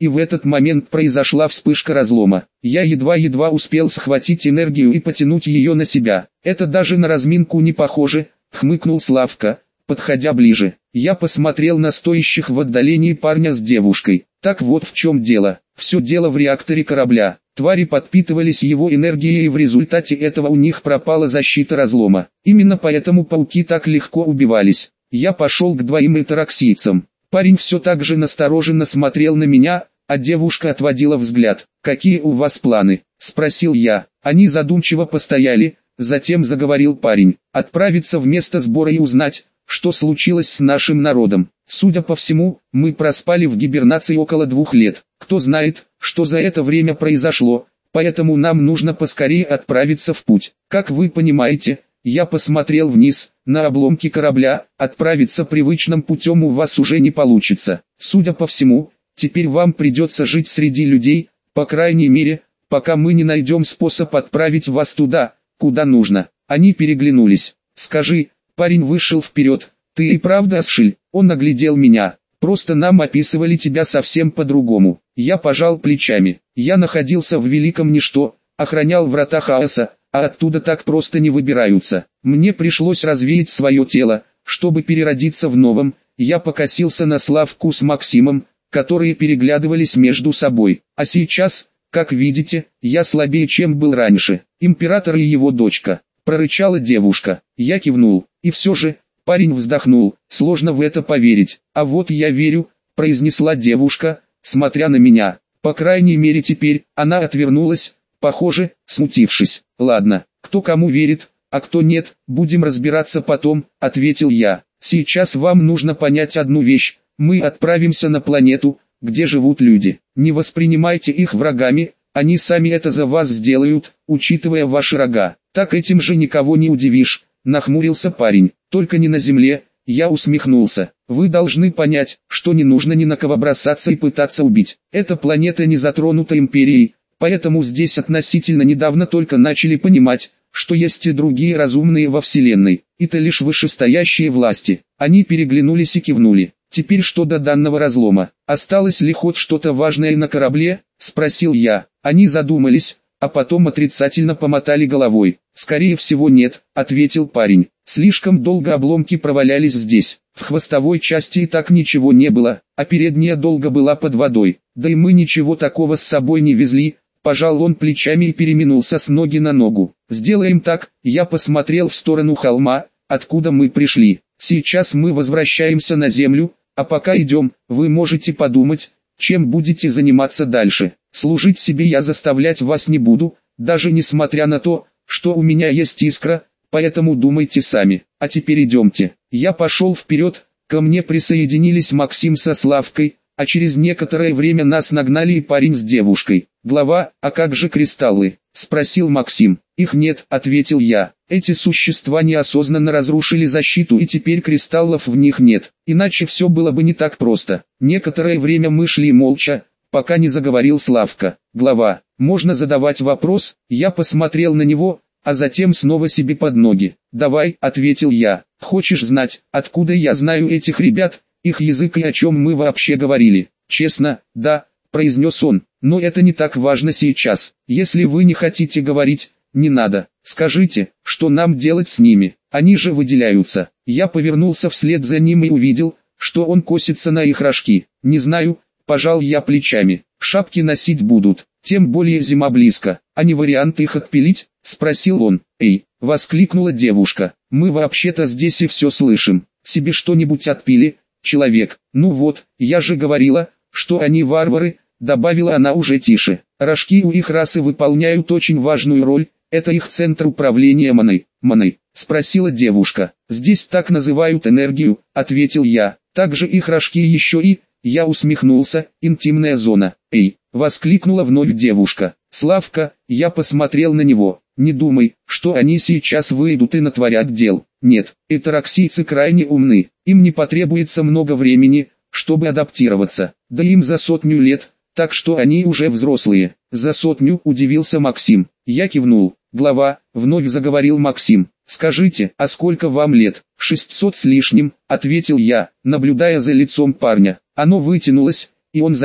и в этот момент произошла вспышка разлома. Я едва-едва успел схватить энергию и потянуть ее на себя. Это даже на разминку не похоже, хмыкнул Славка, подходя ближе. Я посмотрел на стоящих в отдалении парня с девушкой. Так вот в чем дело. Все дело в реакторе корабля. Твари подпитывались его энергией, и в результате этого у них пропала защита разлома. Именно поэтому пауки так легко убивались. Я пошел к двоим этероксийцам. Парень все так же настороженно смотрел на меня, а девушка отводила взгляд. «Какие у вас планы?» – спросил я. Они задумчиво постояли, затем заговорил парень. «Отправиться в место сбора и узнать, что случилось с нашим народом. Судя по всему, мы проспали в гибернации около двух лет. Кто знает, что за это время произошло, поэтому нам нужно поскорее отправиться в путь. Как вы понимаете, я посмотрел вниз, на обломки корабля, отправиться привычным путем у вас уже не получится. Судя по всему, теперь вам придется жить среди людей, по крайней мере, пока мы не найдем способ отправить вас туда, куда нужно». Они переглянулись. «Скажи», парень вышел вперед, «ты и правда Асшиль?» Он оглядел меня. «Просто нам описывали тебя совсем по-другому». Я пожал плечами. Я находился в великом ничто, охранял врата хаоса, а оттуда так просто не выбираются. Мне пришлось развеять свое тело, чтобы переродиться в новом. Я покосился на Славку с Максимом, которые переглядывались между собой. А сейчас, как видите, я слабее, чем был раньше. Император и его дочка. Прорычала девушка. Я кивнул. И все же, парень вздохнул. Сложно в это поверить. А вот я верю, произнесла девушка, смотря на меня. По крайней мере теперь, она отвернулась, похоже, смутившись. Ладно, кто кому верит, а кто нет, будем разбираться потом, ответил я. Сейчас вам нужно понять одну вещь. Мы отправимся на планету, где живут люди. Не воспринимайте их врагами, они сами это за вас сделают, учитывая ваши рога. Так этим же никого не удивишь, нахмурился парень. Только не на земле. Я усмехнулся. Вы должны понять, что не нужно ни на кого бросаться и пытаться убить. Эта планета не затронута империей, поэтому здесь относительно недавно только начали понимать, что есть и другие разумные во Вселенной. Это лишь вышестоящие власти. Они переглянулись и кивнули. Теперь что до данного разлома? Осталось ли хоть что-то важное на корабле? Спросил я. Они задумались, а потом отрицательно помотали головой. «Скорее всего нет», — ответил парень. «Слишком долго обломки провалялись здесь. В хвостовой части и так ничего не было, а передняя долго была под водой. Да и мы ничего такого с собой не везли». Пожал он плечами и переминулся с ноги на ногу. «Сделаем так», — я посмотрел в сторону холма, откуда мы пришли. «Сейчас мы возвращаемся на землю, а пока идем, вы можете подумать, чем будете заниматься дальше. Служить себе я заставлять вас не буду, даже несмотря на то, что у меня есть искра, поэтому думайте сами. А теперь идемте». Я пошел вперед, ко мне присоединились Максим со Славкой, а через некоторое время нас нагнали и парень с девушкой. «Глава, а как же кристаллы?» – спросил Максим. «Их нет», – ответил я. «Эти существа неосознанно разрушили защиту, и теперь кристаллов в них нет. Иначе все было бы не так просто». Некоторое время мы шли молча, пока не заговорил Славка. «Глава, можно задавать вопрос?» Я посмотрел на него, а затем снова себе под ноги. «Давай», — ответил я. «Хочешь знать, откуда я знаю этих ребят, их язык и о чем мы вообще говорили?» «Честно, да», — произнес он, — «но это не так важно сейчас. Если вы не хотите говорить, не надо. Скажите, что нам делать с ними? Они же выделяются». Я повернулся вслед за ним и увидел, что он косится на их рожки. «Не знаю», — пожал я плечами. «Шапки носить будут, тем более зима близко. А не вариант их отпилить?» — спросил он. «Эй!» — воскликнула девушка. «Мы вообще-то здесь и все слышим. Себе что-нибудь отпили, человек?» «Ну вот, я же говорила, что они варвары», — добавила она уже тише. «Рожки у их расы выполняют очень важную роль, это их центр управления маной». «Маной?» — спросила девушка. «Здесь так называют энергию», — ответил я. «Также их рожки еще и...» Я усмехнулся. «Интимная зона». «Эй!» — воскликнула вновь девушка. «Славка», я посмотрел на него. «Не думай, что они сейчас выйдут и натворят дел. Нет, этероксийцы крайне умны. Им не потребуется много времени, чтобы адаптироваться. Да им за сотню лет, так что они уже взрослые». «За сотню?» — удивился Максим. Я кивнул. «Глава», — вновь заговорил Максим. «Скажите, а сколько вам лет?» «Шестьсот с лишним», — ответил я, наблюдая за лицом парня. Оно вытянулось, и он замер.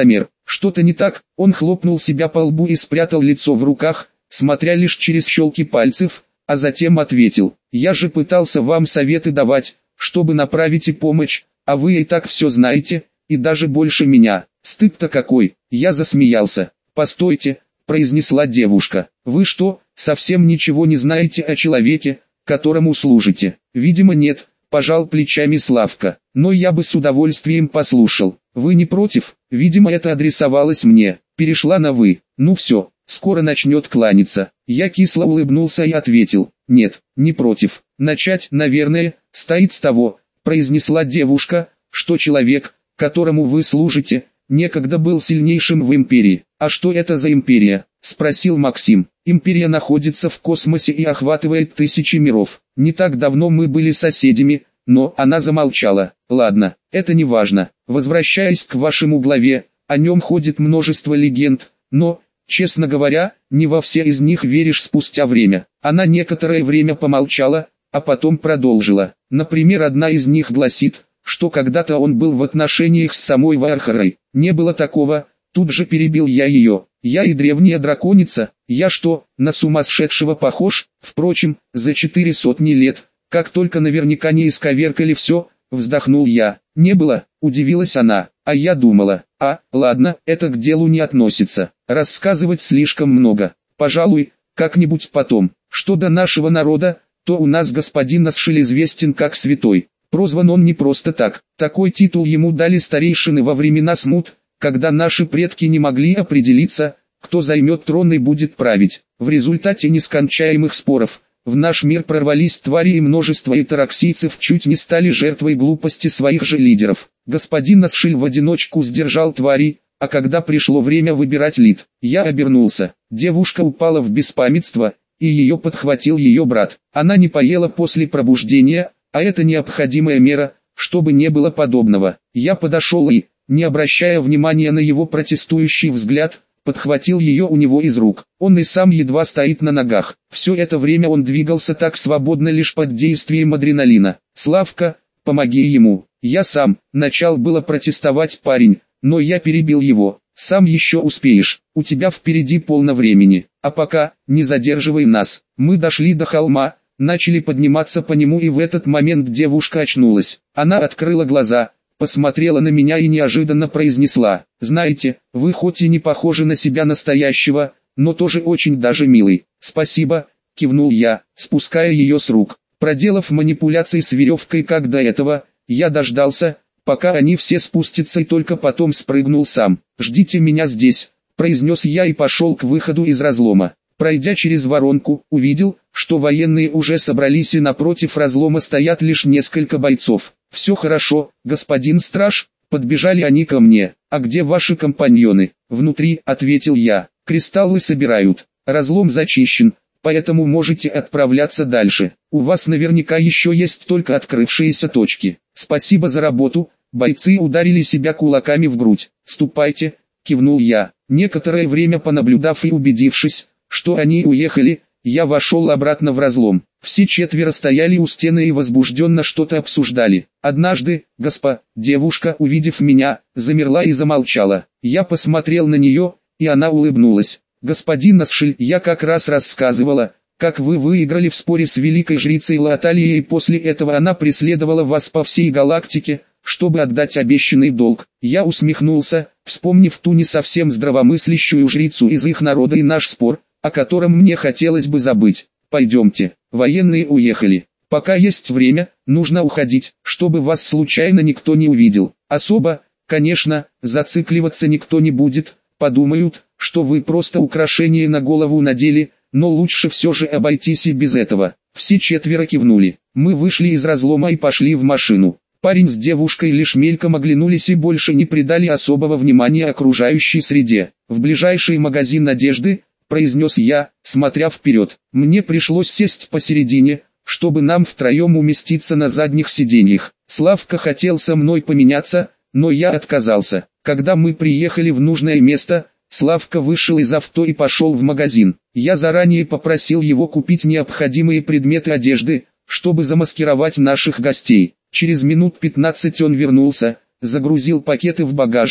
Что-то не так, он хлопнул себя по лбу и спрятал лицо в руках, смотря лишь через щелки пальцев, а затем ответил: «Я же пытался вам советы давать, чтобы направить и помочь, а вы и так все знаете, и даже больше меня. Стыд-то какой!» Я засмеялся. «Постойте», — произнесла девушка, — «вы что, совсем ничего не знаете о человеке, которому служите?» «Видимо нет», — пожал плечами Славка, — «но я бы с удовольствием послушал. Вы не против?» Видимо, это адресовалось мне. Перешла на «вы». «Ну все, скоро начнет кланяться». Я кисло улыбнулся и ответил: «Нет, не против. Начать, наверное, стоит с того», — произнесла девушка, «что человек, которому вы служите, некогда был сильнейшим в империи». «А что это за империя?» — спросил Максим. «Империя находится в космосе и охватывает тысячи миров. Не так давно мы были соседями», но она замолчала. «Ладно, это не важно. Возвращаясь к вашему главе, о нем ходит множество легенд, но, честно говоря, не во все из них веришь спустя время». Она некоторое время помолчала, а потом продолжила. «Например, одна из них гласит, что когда-то он был в отношениях с самой Вархарой. Не было такого», тут же перебил я ее. «Я и древняя драконица, я что, на сумасшедшего похож? Впрочем, за четыре сотни лет, как только наверняка не исковеркали все», вздохнул я. «Не было», удивилась она, а я думала, а, ладно, это к делу не относится, рассказывать слишком много, пожалуй, как-нибудь потом. Что до нашего народа, то у нас господин Асшиль известен как святой. Прозван он не просто так, такой титул ему дали старейшины во времена смут, когда наши предки не могли определиться, кто займет трон и будет править. В результате нескончаемых споров в наш мир прорвались твари, и множество этараксийцев чуть не стали жертвой глупости своих же лидеров. Господин Асшиль в одиночку сдержал тварей, а когда пришло время выбирать лид, я обернулся. Девушка упала в беспамятство, и ее подхватил ее брат. Она не поела после пробуждения, а это необходимая мера, чтобы не было подобного. Я подошел и, не обращая внимания на его протестующий взгляд, подхватил ее у него из рук. Он и сам едва стоит на ногах. Все это время он двигался так свободно лишь под действием адреналина. «Славка, помоги ему». Я сам, начал было протестовать парень, но я перебил его. «Сам еще успеешь, у тебя впереди полно времени, а пока, не задерживай нас». Мы дошли до холма, начали подниматься по нему, и в этот момент девушка очнулась. Она открыла глаза, посмотрела на меня и неожиданно произнесла: «Знаете, вы хоть и не похожи на себя настоящего, но тоже очень даже милый». «Спасибо», — кивнул я, спуская ее с рук. Проделав манипуляции с веревкой как до этого, я дождался, пока они все спустятся, и только потом спрыгнул сам. «Ждите меня здесь», — произнес я и пошел к выходу из разлома. Пройдя через воронку, увидел, что военные уже собрались, и напротив разлома стоят лишь несколько бойцов. «Все хорошо, господин страж», — подбежали они ко мне. «А где ваши компаньоны?» «Внутри», — ответил я. «Кристаллы собирают. Разлом зачищен, поэтому можете отправляться дальше. У вас наверняка еще есть только открывшиеся точки». «Спасибо за работу», — бойцы ударили себя кулаками в грудь. «Ступайте», — кивнул я. Некоторое время понаблюдав и убедившись, что они уехали, я вошел обратно в разлом. Все четверо стояли у стены и возбужденно что-то обсуждали. Однажды, госпо, девушка, увидев меня, замерла и замолчала. Я посмотрел на нее, и она улыбнулась. «Господин Асшиль, я как раз рассказывала, как вы выиграли в споре с великой жрицей Лааталией, и после этого она преследовала вас по всей галактике, чтобы отдать обещанный долг». Я усмехнулся, вспомнив ту не совсем здравомыслящую жрицу из их народа и наш спор, о котором мне хотелось бы забыть. «Пойдемте». Военные уехали. «Пока есть время, нужно уходить, чтобы вас случайно никто не увидел. Особо, конечно, зацикливаться никто не будет, подумают, что вы просто украшение на голову надели, но лучше все же обойтись и без этого». Все четверо кивнули. Мы вышли из разлома и пошли в машину. Парень с девушкой лишь мельком оглянулись и больше не придали особого внимания окружающей среде. «В ближайший магазин одежды», — произнес я, смотря вперед. Мне пришлось сесть посередине, чтобы нам втроем уместиться на задних сиденьях. Славка хотел со мной поменяться, но я отказался. Когда мы приехали в нужное место, Славка вышел из авто и пошел в магазин. Я заранее попросил его купить необходимые предметы одежды, чтобы замаскировать наших гостей. Через минут пятнадцать он вернулся, загрузил пакеты в багажник,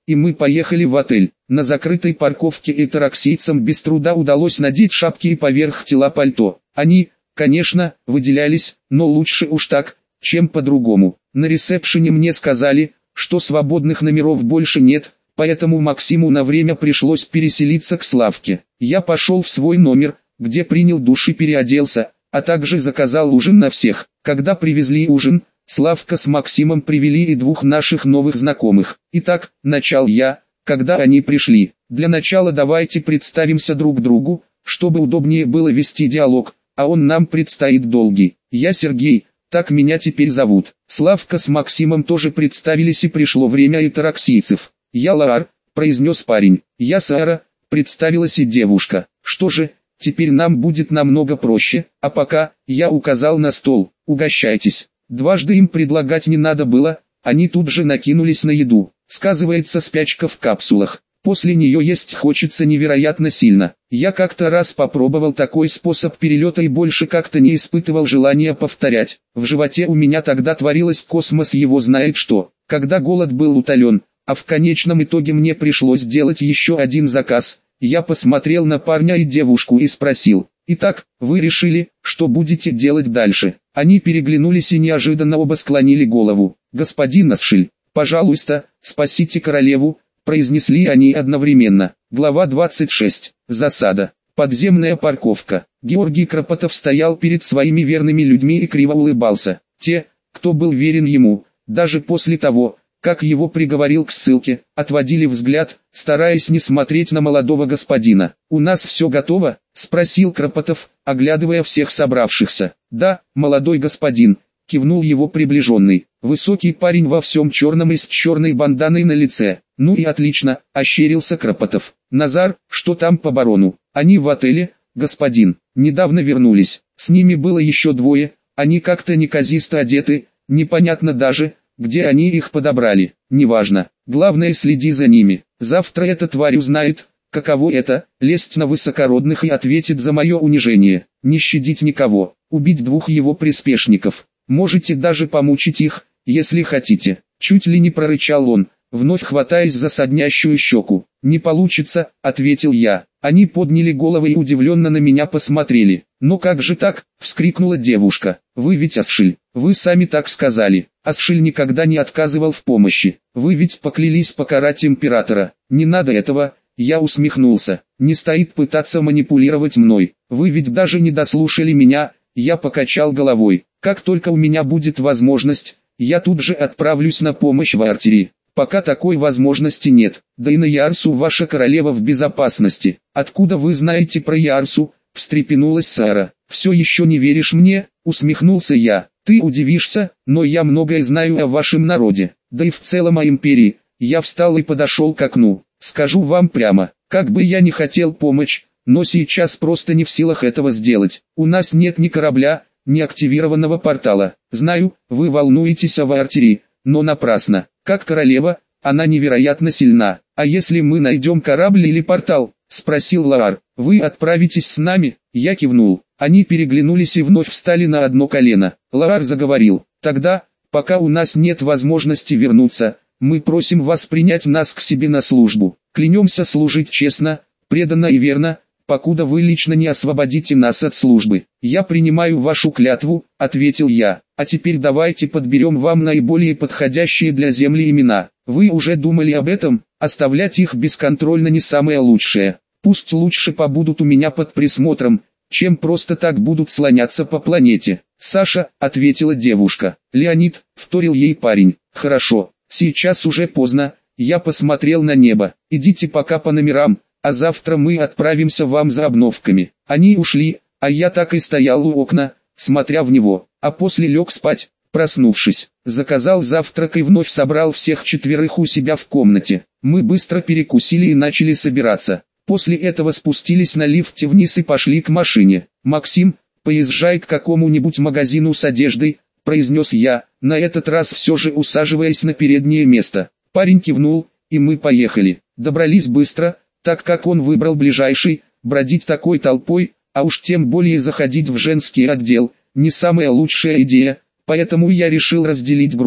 и мы поехали в отель. На закрытой парковке этероксийцам без труда удалось надеть шапки и поверх тела пальто. Они, конечно, выделялись, но лучше уж так, чем по-другому. На ресепшене мне сказали, что свободных номеров больше нет, поэтому Максиму на время пришлось переселиться к Славке. Я пошел в свой номер, где принял душ и переоделся, а также заказал ужин на всех. Когда привезли ужин, Славка с Максимом привели и двух наших новых знакомых. Итак, начал я, когда они пришли. Для начала давайте представимся друг другу, чтобы удобнее было вести диалог, а он нам предстоит долгий. Я Сергей, так меня теперь зовут. Славка с Максимом тоже представились, и пришло время этероксийцев. Я Лаар, произнес парень. Я Сара, представилась и девушка. Что же, теперь нам будет намного проще, а пока, я указал на стол, угощайтесь. Дважды им предлагать не надо было, они тут же накинулись на еду. Сказывается спячка в капсулах. После нее есть хочется невероятно сильно. Я как-то раз попробовал такой способ перелета и больше как-то не испытывал желания повторять. В животе у меня тогда творилось космос его знает что. Когда голод был утолен, а в конечном итоге мне пришлось делать еще один заказ, я посмотрел на парня и девушку и спросил: «Итак, вы решили, что будете делать дальше?» Они переглянулись и неожиданно оба склонили голову. «Господин Асшиль, пожалуйста, спасите королеву», произнесли они одновременно. Глава двадцать шесть. Засада. Подземная парковка. Георгий Кропотов стоял перед своими верными людьми и криво улыбался. Те, кто был верен ему, даже после того, как его приговорил к ссылке, отводили взгляд, стараясь не смотреть на молодого господина. «У нас все готово?» – спросил Кропотов, оглядывая всех собравшихся. «Да, молодой господин», – кивнул его приближенный. Высокий парень во всем черном и с черной банданой на лице. «Ну и отлично», – ощерился Кропотов. «Назар, что там по барону?» «Они в отеле, господин. Недавно вернулись. С ними было еще двое, они как-то неказисто одеты, непонятно даже, где они их подобрали. Неважно. Главное, следи за ними. Завтра эта тварь узнает, каково это, лезть на высокородных, и ответит за мое унижение. Не щадить никого. Убить двух его приспешников. Можете даже помучить их, если хотите». Чуть ли не прорычал он, вновь хватаясь за соднящую щеку. «Не получится», — ответил я. Они подняли головы и удивленно на меня посмотрели. «Но как же так?» — вскрикнула девушка. «Вы ведь Асшиль, вы сами так сказали. Асшиль никогда не отказывал в помощи. Вы ведь поклялись покарать императора. Не надо этого», — я усмехнулся. «Не стоит пытаться манипулировать мной. Вы ведь даже не дослушали меня», — я покачал головой. «Как только у меня будет возможность, я тут же отправлюсь на помощь в Артерии. Пока такой возможности нет. Да и на Ярсу ваша королева в безопасности». «Откуда вы знаете про Ярсу?» — встрепенулась Сара. «Все еще не веришь мне?» — усмехнулся я. «Ты удивишься, но я многое знаю о вашем народе, да и в целом о империи». Я встал и подошел к окну. «Скажу вам прямо, как бы я не хотел помочь, но сейчас просто не в силах этого сделать. У нас нет ни корабля, ни активированного портала. Знаю, вы волнуетесь о Артерии, но напрасно. Как королева, она невероятно сильна. А если мы найдем корабль или портал?» — спросил Лаар. «Вы отправитесь с нами?» Я кивнул. Они переглянулись и вновь встали на одно колено. Лаар заговорил. «Тогда, пока у нас нет возможности вернуться, мы просим вас принять нас к себе на службу. Клянемся служить честно, преданно и верно, покуда вы лично не освободите нас от службы». «Я принимаю вашу клятву», — ответил я. «А теперь давайте подберем вам наиболее подходящие для земли имена. Вы уже думали об этом? Оставлять их бесконтрольно не самое лучшее. Пусть лучше побудут у меня под присмотром, чем просто так будут слоняться по планете». «Саша», — ответила девушка. «Леонид», — вторил ей парень. «Хорошо, сейчас уже поздно», — я посмотрел на небо. «Идите пока по номерам, а завтра мы отправимся вам за обновками». Они ушли, а я так и стоял у окна, смотря в него, а после лег спать. Проснувшись, заказал завтрак и вновь собрал всех четверых у себя в комнате. Мы быстро перекусили и начали собираться. После этого спустились на лифте вниз и пошли к машине. «Максим, поезжай к какому-нибудь магазину с одеждой», — произнес я, на этот раз все же усаживаясь на переднее место. Парень кивнул, и мы поехали. Добрались быстро, так как он выбрал ближайший. Бродить такой толпой, а уж тем более заходить в женский отдел, не самая лучшая идея, поэтому я решил разделить группу.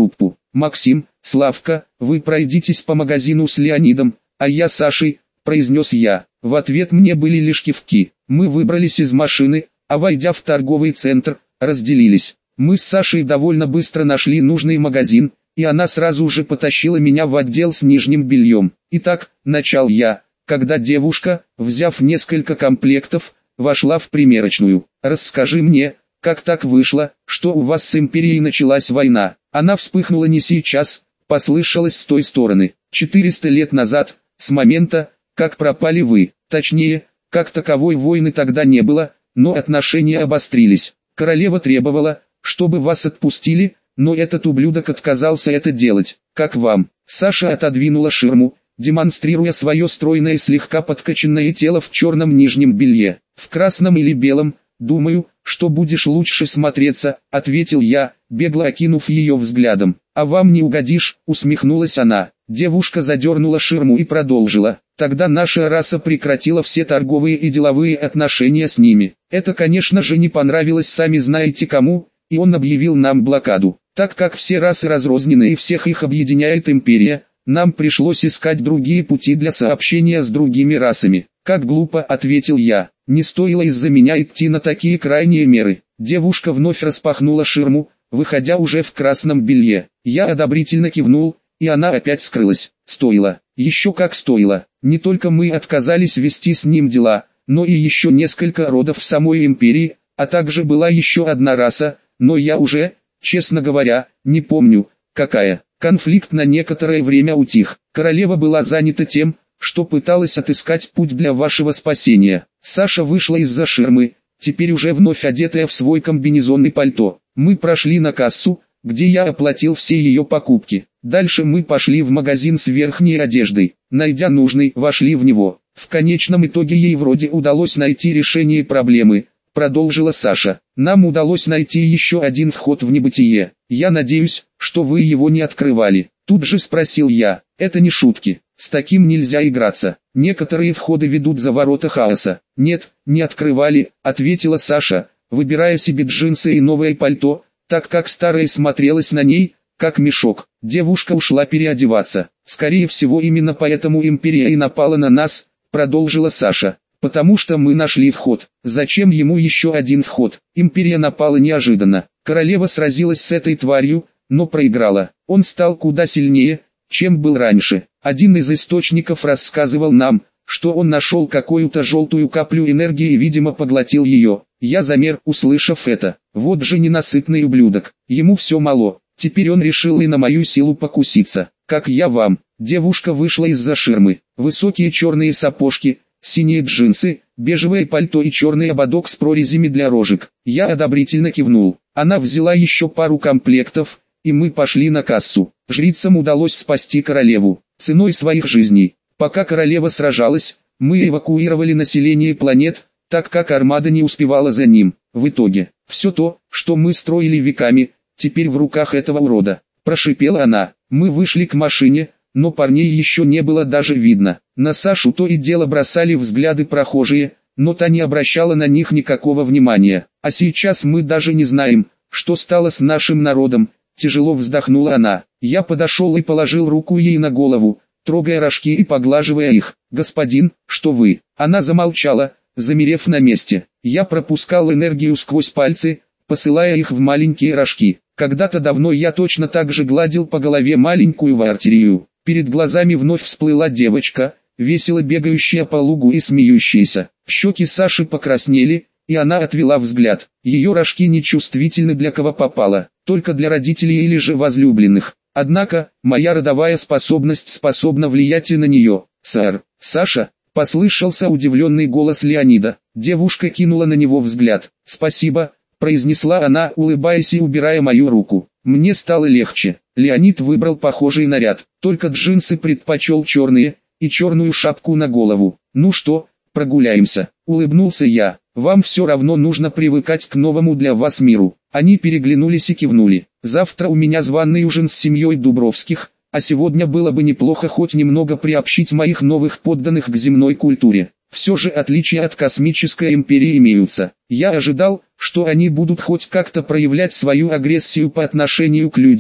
Максим, Славка, вы пройдитесь по магазину с Леонидом, а я с Сашей, произнес я. В ответ мне были лишь кивки. Мы выбрались из машины, а войдя в торговый центр, разделились. Мы с Сашей довольно быстро нашли нужный магазин, и она сразу же потащила меня в отдел с нижним бельем. Итак, начал я, когда девушка, взяв несколько комплектов, вошла в примерочную. Расскажи мне, как так вышло, что у вас с Империей началась война? Она вспыхнула не сейчас, послышалось с той стороны. четыреста лет назад, с момента, как пропали вы, точнее, как таковой войны тогда не было, но отношения обострились. Королева требовала, чтобы вас отпустили, но этот ублюдок отказался это делать. Как вам? Саша отодвинула ширму, демонстрируя свое стройное слегка подкачанное тело в черном нижнем белье. В красном или белом, думаю, что будешь лучше смотреться, ответил я, бегло окинув ее взглядом. А вам не угодишь, усмехнулась она. Девушка задернула ширму и продолжила. Тогда наша раса прекратила все торговые и деловые отношения с ними. Это, конечно же, не понравилось сами знаете кому, и он объявил нам блокаду. Так как все расы разрознены и всех их объединяет империя, нам пришлось искать другие пути для сообщения с другими расами. Как глупо, ответил я. Не стоило из-за меня идти на такие крайние меры. Девушка вновь распахнула ширму, выходя уже в красном белье. Я одобрительно кивнул, и она опять скрылась. Стоило. Еще как стоило. Не только мы отказались вести с ним дела, но и еще несколько родов в самой империи, а также была еще одна раса, но я уже, честно говоря, не помню, какая. Конфликт на некоторое время утих. Королева была занята тем, что пыталась отыскать путь для вашего спасения. Саша вышла из-за ширмы, теперь уже вновь одетая в свой комбинезон и пальто. Мы прошли на кассу, где я оплатил все ее покупки. Дальше мы пошли в магазин с верхней одеждой. Найдя нужный, вошли в него. В конечном итоге ей вроде удалось найти решение проблемы, продолжила Саша. Нам удалось найти еще один вход в небытие. Я надеюсь, что вы его не открывали. Тут же спросил я. Это не шутки. С таким нельзя играться. Некоторые входы ведут за ворота хаоса. Нет, не открывали, ответила Саша, выбирая себе джинсы и новое пальто, так как старое смотрелось на ней, как мешок. Девушка ушла переодеваться. Скорее всего именно поэтому империя и напала на нас, продолжила Саша. Потому что мы нашли вход. Зачем ему еще один вход? Империя напала неожиданно. Королева сразилась с этой тварью, но проиграла. Он стал куда сильнее, чем был раньше. Один из источников рассказывал нам, что он нашел какую-то желтую каплю энергии и видимо поглотил ее. Я замер, услышав это. Вот же ненасытный ублюдок. Ему все мало. Теперь он решил и на мою силу покуситься. Как я вам. Девушка вышла из-за ширмы. Высокие черные сапожки, синие джинсы, бежевое пальто и черный ободок с прорезями для рожек. Я одобрительно кивнул. Она взяла еще пару комплектов, и мы пошли на кассу. Жрицам удалось спасти королеву, ценой своих жизней. Пока королева сражалась, мы эвакуировали население планет, так как армада не успевала за ним. В итоге, все то, что мы строили веками, теперь в руках этого урода. Прошипела она. Мы вышли к машине, но парней еще не было даже видно. На Сашу то и дело бросали взгляды прохожие, но та не обращала на них никакого внимания. А сейчас мы даже не знаем, что стало с нашим народом. Тяжело вздохнула она. Я подошел и положил руку ей на голову, трогая рожки и поглаживая их. «Господин, что вы?» Она замолчала, замерев на месте. Я пропускал энергию сквозь пальцы, посылая их в маленькие рожки. Когда-то давно я точно так же гладил по голове маленькую артерию. Перед глазами вновь всплыла девочка, весело бегающая по лугу и смеющаяся. Щеки Саши покраснели, и она отвела взгляд. Ее рожки не чувствительны для кого попало, только для родителей или же возлюбленных. Однако, моя родовая способность способна влиять и на нее. «Сэр, Саша», — послышался удивленный голос Леонида. Девушка кинула на него взгляд. «Спасибо», — произнесла она, улыбаясь и убирая мою руку. Мне стало легче. Леонид выбрал похожий наряд, только джинсы предпочел черные, и черную шапку на голову. «Ну что, прогуляемся?» — улыбнулся я. «Вам все равно нужно привыкать к новому для вас миру». Они переглянулись и кивнули. «Завтра у меня званый ужин с семьей Дубровских, а сегодня было бы неплохо хоть немного приобщить моих новых подданных к земной культуре. Все же отличия от космической империи имеются. Я ожидал, что они будут хоть как-то проявлять свою агрессию по отношению к людям,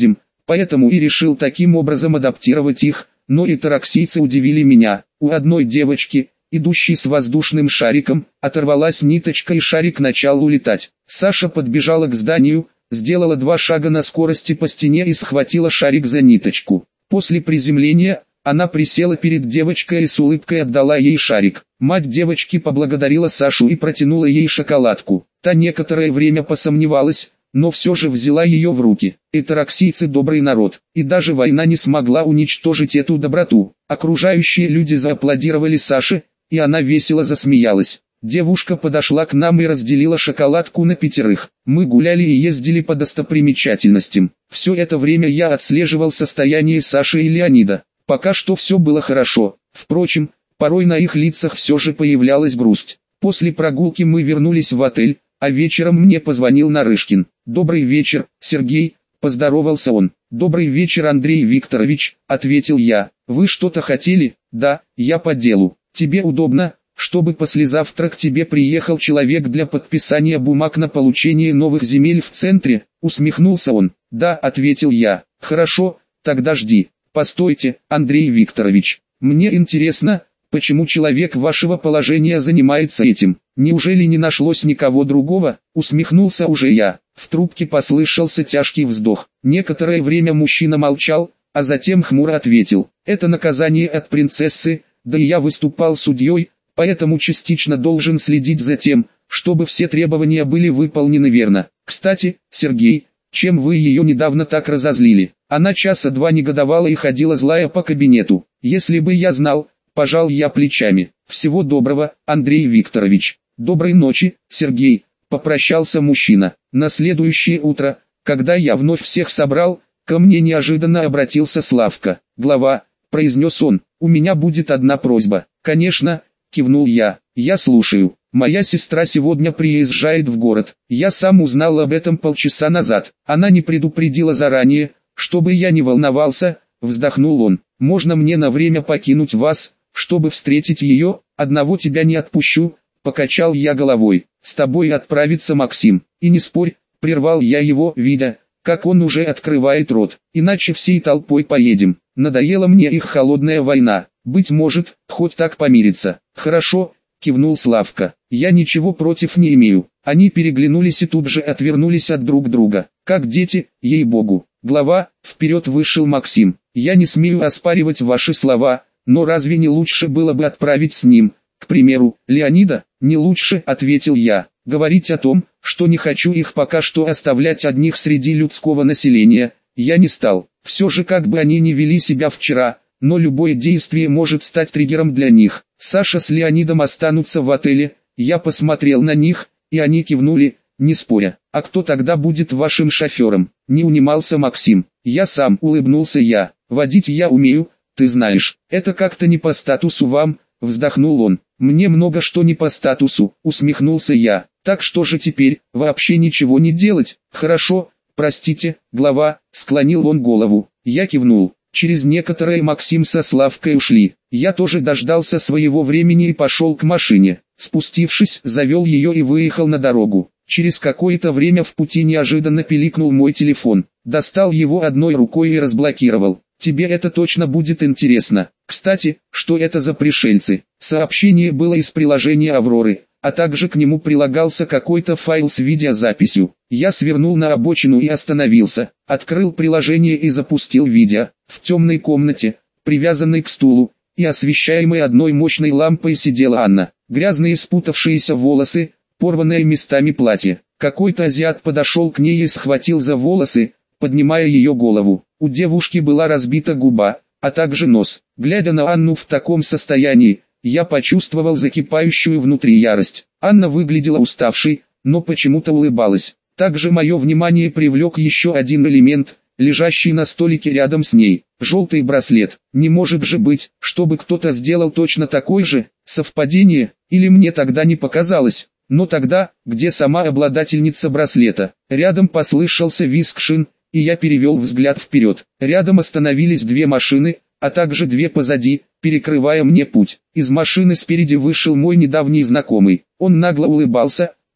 поэтому и решил таким образом адаптировать их, но и тараксийцы удивили меня. У одной девочки, идущей с воздушным шариком, оторвалась ниточка и шарик начал улетать. Саша подбежала к зданию, сделала два шага на скорости по стене и схватила шарик за ниточку. После приземления, она присела перед девочкой и с улыбкой отдала ей шарик. Мать девочки поблагодарила Сашу и протянула ей шоколадку. Та некоторое время посомневалась, но все же взяла ее в руки. И тараксийцы добрый народ, и даже война не смогла уничтожить эту доброту. Окружающие люди зааплодировали Саше, и она весело засмеялась. Девушка подошла к нам и разделила шоколадку на пятерых. Мы гуляли и ездили по достопримечательностям. Все это время я отслеживал состояние Саши и Леонида. Пока что все было хорошо. Впрочем, порой на их лицах все же появлялась грусть. После прогулки мы вернулись в отель, а вечером мне позвонил Нарышкин. «Добрый вечер, Сергей», – поздоровался он. «Добрый вечер, Андрей Викторович», – ответил я. «Вы что-то хотели?» «Да, я по делу. Тебе удобно, чтобы послезавтра к тебе приехал человек для подписания бумаг на получение новых земель в центре?» – усмехнулся он. «Да», – ответил я. «Хорошо, тогда жди». «Постойте, Андрей Викторович, мне интересно, почему человек вашего положения занимается этим? Неужели не нашлось никого другого?» – усмехнулся уже я. В трубке послышался тяжкий вздох. Некоторое время мужчина молчал, а затем хмуро ответил: «Это наказание от принцессы, да и я выступал судьей, поэтому частично должен следить за тем, чтобы все требования были выполнены верно. Кстати, Сергей, чем вы ее недавно так разозлили? Она часа два негодовала и ходила злая по кабинету. Если бы я знал», – пожал я плечами. «Всего доброго, Андрей Викторович». «Доброй ночи, Сергей», – попрощался мужчина. На следующее утро, когда я вновь всех собрал, ко мне неожиданно обратился Славка. «Глава», – произнес он, – «у меня будет одна просьба». «Конечно», – кивнул я, – «я слушаю». «Моя сестра сегодня приезжает в город. Я сам узнал об этом полчаса назад. Она не предупредила заранее, чтобы я не волновался», – вздохнул он. «Можно мне на время покинуть вас, чтобы встретить ее? Одного тебя не отпущу», – покачал я головой. «С тобой отправится Максим». «И не спорь», – прервал я его, видя, как он уже открывает рот. «Иначе всей толпой поедем. Надоела мне их холодная война. Быть может, хоть так помириться». «Хорошо», – кивнул Славка. «Я ничего против не имею». Они переглянулись и тут же отвернулись от друг друга. Как дети, ей-богу. «Глава», – вперед вышел Максим. «Я не смею оспаривать ваши слова, но разве не лучше было бы отправить с ним, к примеру, Леонида?» «Не лучше», – ответил я. «Говорить о том, что не хочу их пока что оставлять одних среди людского населения, я не стал. Все же как бы они ни вели себя вчера, но любое действие может стать триггером для них. Саша с Леонидом останутся в отеле». Я посмотрел на них, и они кивнули, не споря. «А кто тогда будет вашим шофером?» – не унимался Максим. «Я сам», – улыбнулся я. «Водить я умею, ты знаешь. Это как-то не по статусу вам», – вздохнул он. «Мне много что не по статусу», – усмехнулся я. «Так что же теперь, вообще ничего не делать?» «Хорошо, простите, глава», – склонил он голову. Я кивнул. Через некоторое Максим со Славкой ушли. Я тоже дождался своего времени и пошел к машине. Спустившись, завел ее и выехал на дорогу. Через какое-то время в пути неожиданно пиликнул мой телефон. Достал его одной рукой и разблокировал. «Тебе это точно будет интересно. Кстати, что это за пришельцы?» Сообщение было из приложения «Авроры», а также к нему прилагался какой-то файл с видеозаписью. Я свернул на обочину и остановился, открыл приложение и запустил видео. В темной комнате, привязанной к стулу, и освещаемой одной мощной лампой сидела Анна. Грязные спутавшиеся волосы, порванное местами платье. Какой-то азиат подошел к ней и схватил за волосы, поднимая ее голову. У девушки была разбита губа, а также нос. Глядя на Анну в таком состоянии, я почувствовал закипающую внутри ярость. Анна выглядела уставшей, но почему-то улыбалась. Также мое внимание привлек еще один элемент, лежащий на столике рядом с ней. Желтый браслет. Не может же быть, чтобы кто-то сделал точно такой же. Совпадение, или мне тогда не показалось? Но тогда, где сама обладательница браслета? Рядом послышался визг шин, и я перевел взгляд вперед. Рядом остановились две машины, а также две позади, перекрывая мне путь. Из машины спереди вышел мой недавний знакомый. Он нагло улыбался,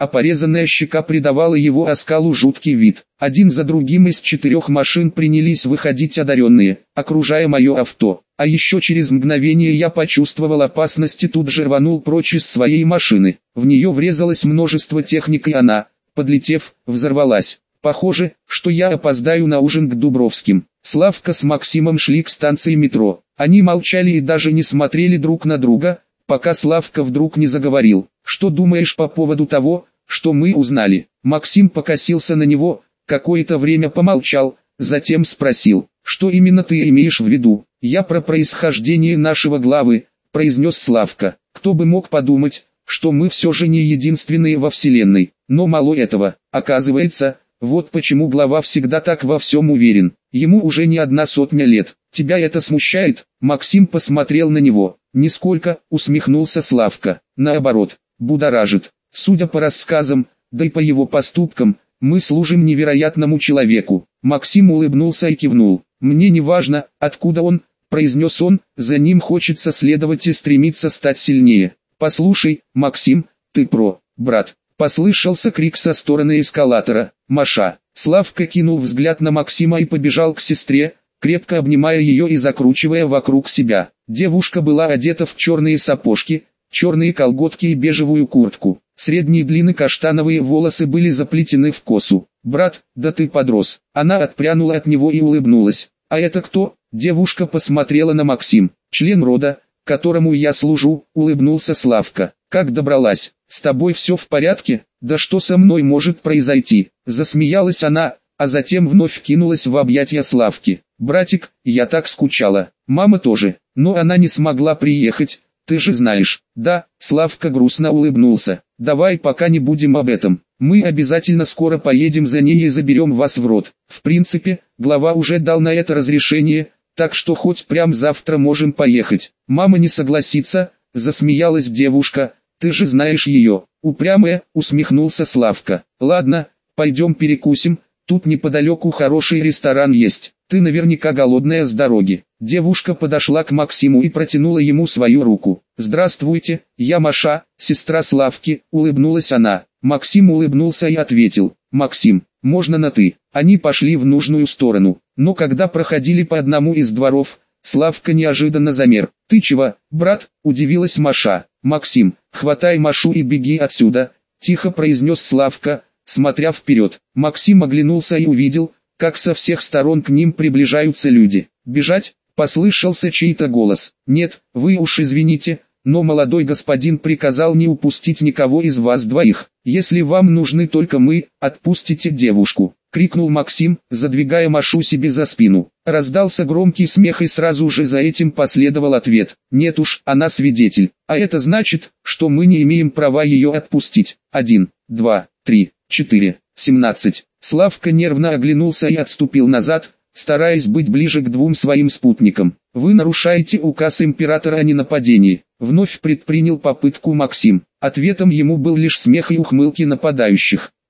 а порезанная щека придавала его оскалу жуткий вид. Один за другим из четырех машин принялись выходить одаренные, окружая мое авто. А еще через мгновение я почувствовал опасность и тут же рванул прочь из своей машины. В нее врезалось множество техник и она, подлетев, взорвалась. Похоже, что я опоздаю на ужин к Дубровским. Славка с Максимом шли к станции метро. Они молчали и даже не смотрели друг на друга, пока Славка вдруг не заговорил. «Что думаешь по поводу того, что мы узнали?» Максим покосился на него, какое-то время помолчал, затем спросил: «Что именно ты имеешь в виду?» «Я про происхождение нашего главы», — произнес Славка. «Кто бы мог подумать, что мы все же не единственные во Вселенной. Но мало этого, оказывается, вот почему глава всегда так во всем уверен. Ему уже не одна сотня лет. Тебя это смущает?» Максим посмотрел на него. «Нисколько», — усмехнулся Славка. «Наоборот, будоражит. Судя по рассказам, да и по его поступкам, мы служим невероятному человеку». Максим улыбнулся и кивнул. «Мне не важно, откуда он», — произнес он, — «за ним хочется следовать и стремиться стать сильнее». «Послушай, Максим, ты про, брат», — послышался крик со стороны эскалатора. «Маша». Славка кинул взгляд на Максима и побежал к сестре, крепко обнимая ее и закручивая вокруг себя. Девушка была одета в черные сапожки, черные колготки и бежевую куртку. Средней длины каштановые волосы были заплетены в косу. «Брат, да ты подрос». Она отпрянула от него и улыбнулась. «А это кто?» Девушка посмотрела на Максим. «Член рода, которому я служу», — улыбнулся Славка. «Как добралась? С тобой все в порядке? Да что со мной может произойти?» Засмеялась она, а затем вновь кинулась в объятия Славки. «Братик, я так скучала. Мама тоже, но она не смогла приехать, ты же знаешь». «Да», — Славка грустно улыбнулся. «Давай пока не будем об этом. Мы обязательно скоро поедем за ней и заберем вас в рот. В принципе, глава уже дал на это разрешение, так что хоть прям завтра можем поехать». «Мама не согласится», — засмеялась девушка. «Ты же знаешь ее». «Упрямая», — усмехнулся Славка. «Ладно, пойдем перекусим, тут неподалеку хороший ресторан есть. Ты наверняка голодная с дороги». Девушка подошла к Максиму и протянула ему свою руку. «Здравствуйте, я Маша, сестра Славки», — улыбнулась она. Максим улыбнулся и ответил: «Максим, можно на «ты». Они пошли в нужную сторону, но когда проходили по одному из дворов, Славка неожиданно замер. «Ты чего, брат?» — удивилась Маша. «Максим, хватай Машу и беги отсюда», — тихо произнес Славка, смотря вперед. Максим оглянулся и увидел, как со всех сторон к ним приближаются люди. «Бежать?» — послышался чей-то голос. «Нет, вы уж извините, но молодой господин приказал не упустить никого из вас двоих. Если вам нужны только мы, отпустите девушку», — крикнул Максим, задвигая Машу себе за спину. Раздался громкий смех и сразу же за этим последовал ответ: «Нет уж, она свидетель, а это значит, что мы не имеем права ее отпустить». Один, два, три, четыре, семнадцать. Славка нервно оглянулся и отступил назад, стараясь быть ближе к двум своим спутникам. «Вы нарушаете указ императора о ненападении», — вновь предпринял попытку Максим. Ответом ему был лишь смех и ухмылки нападающих.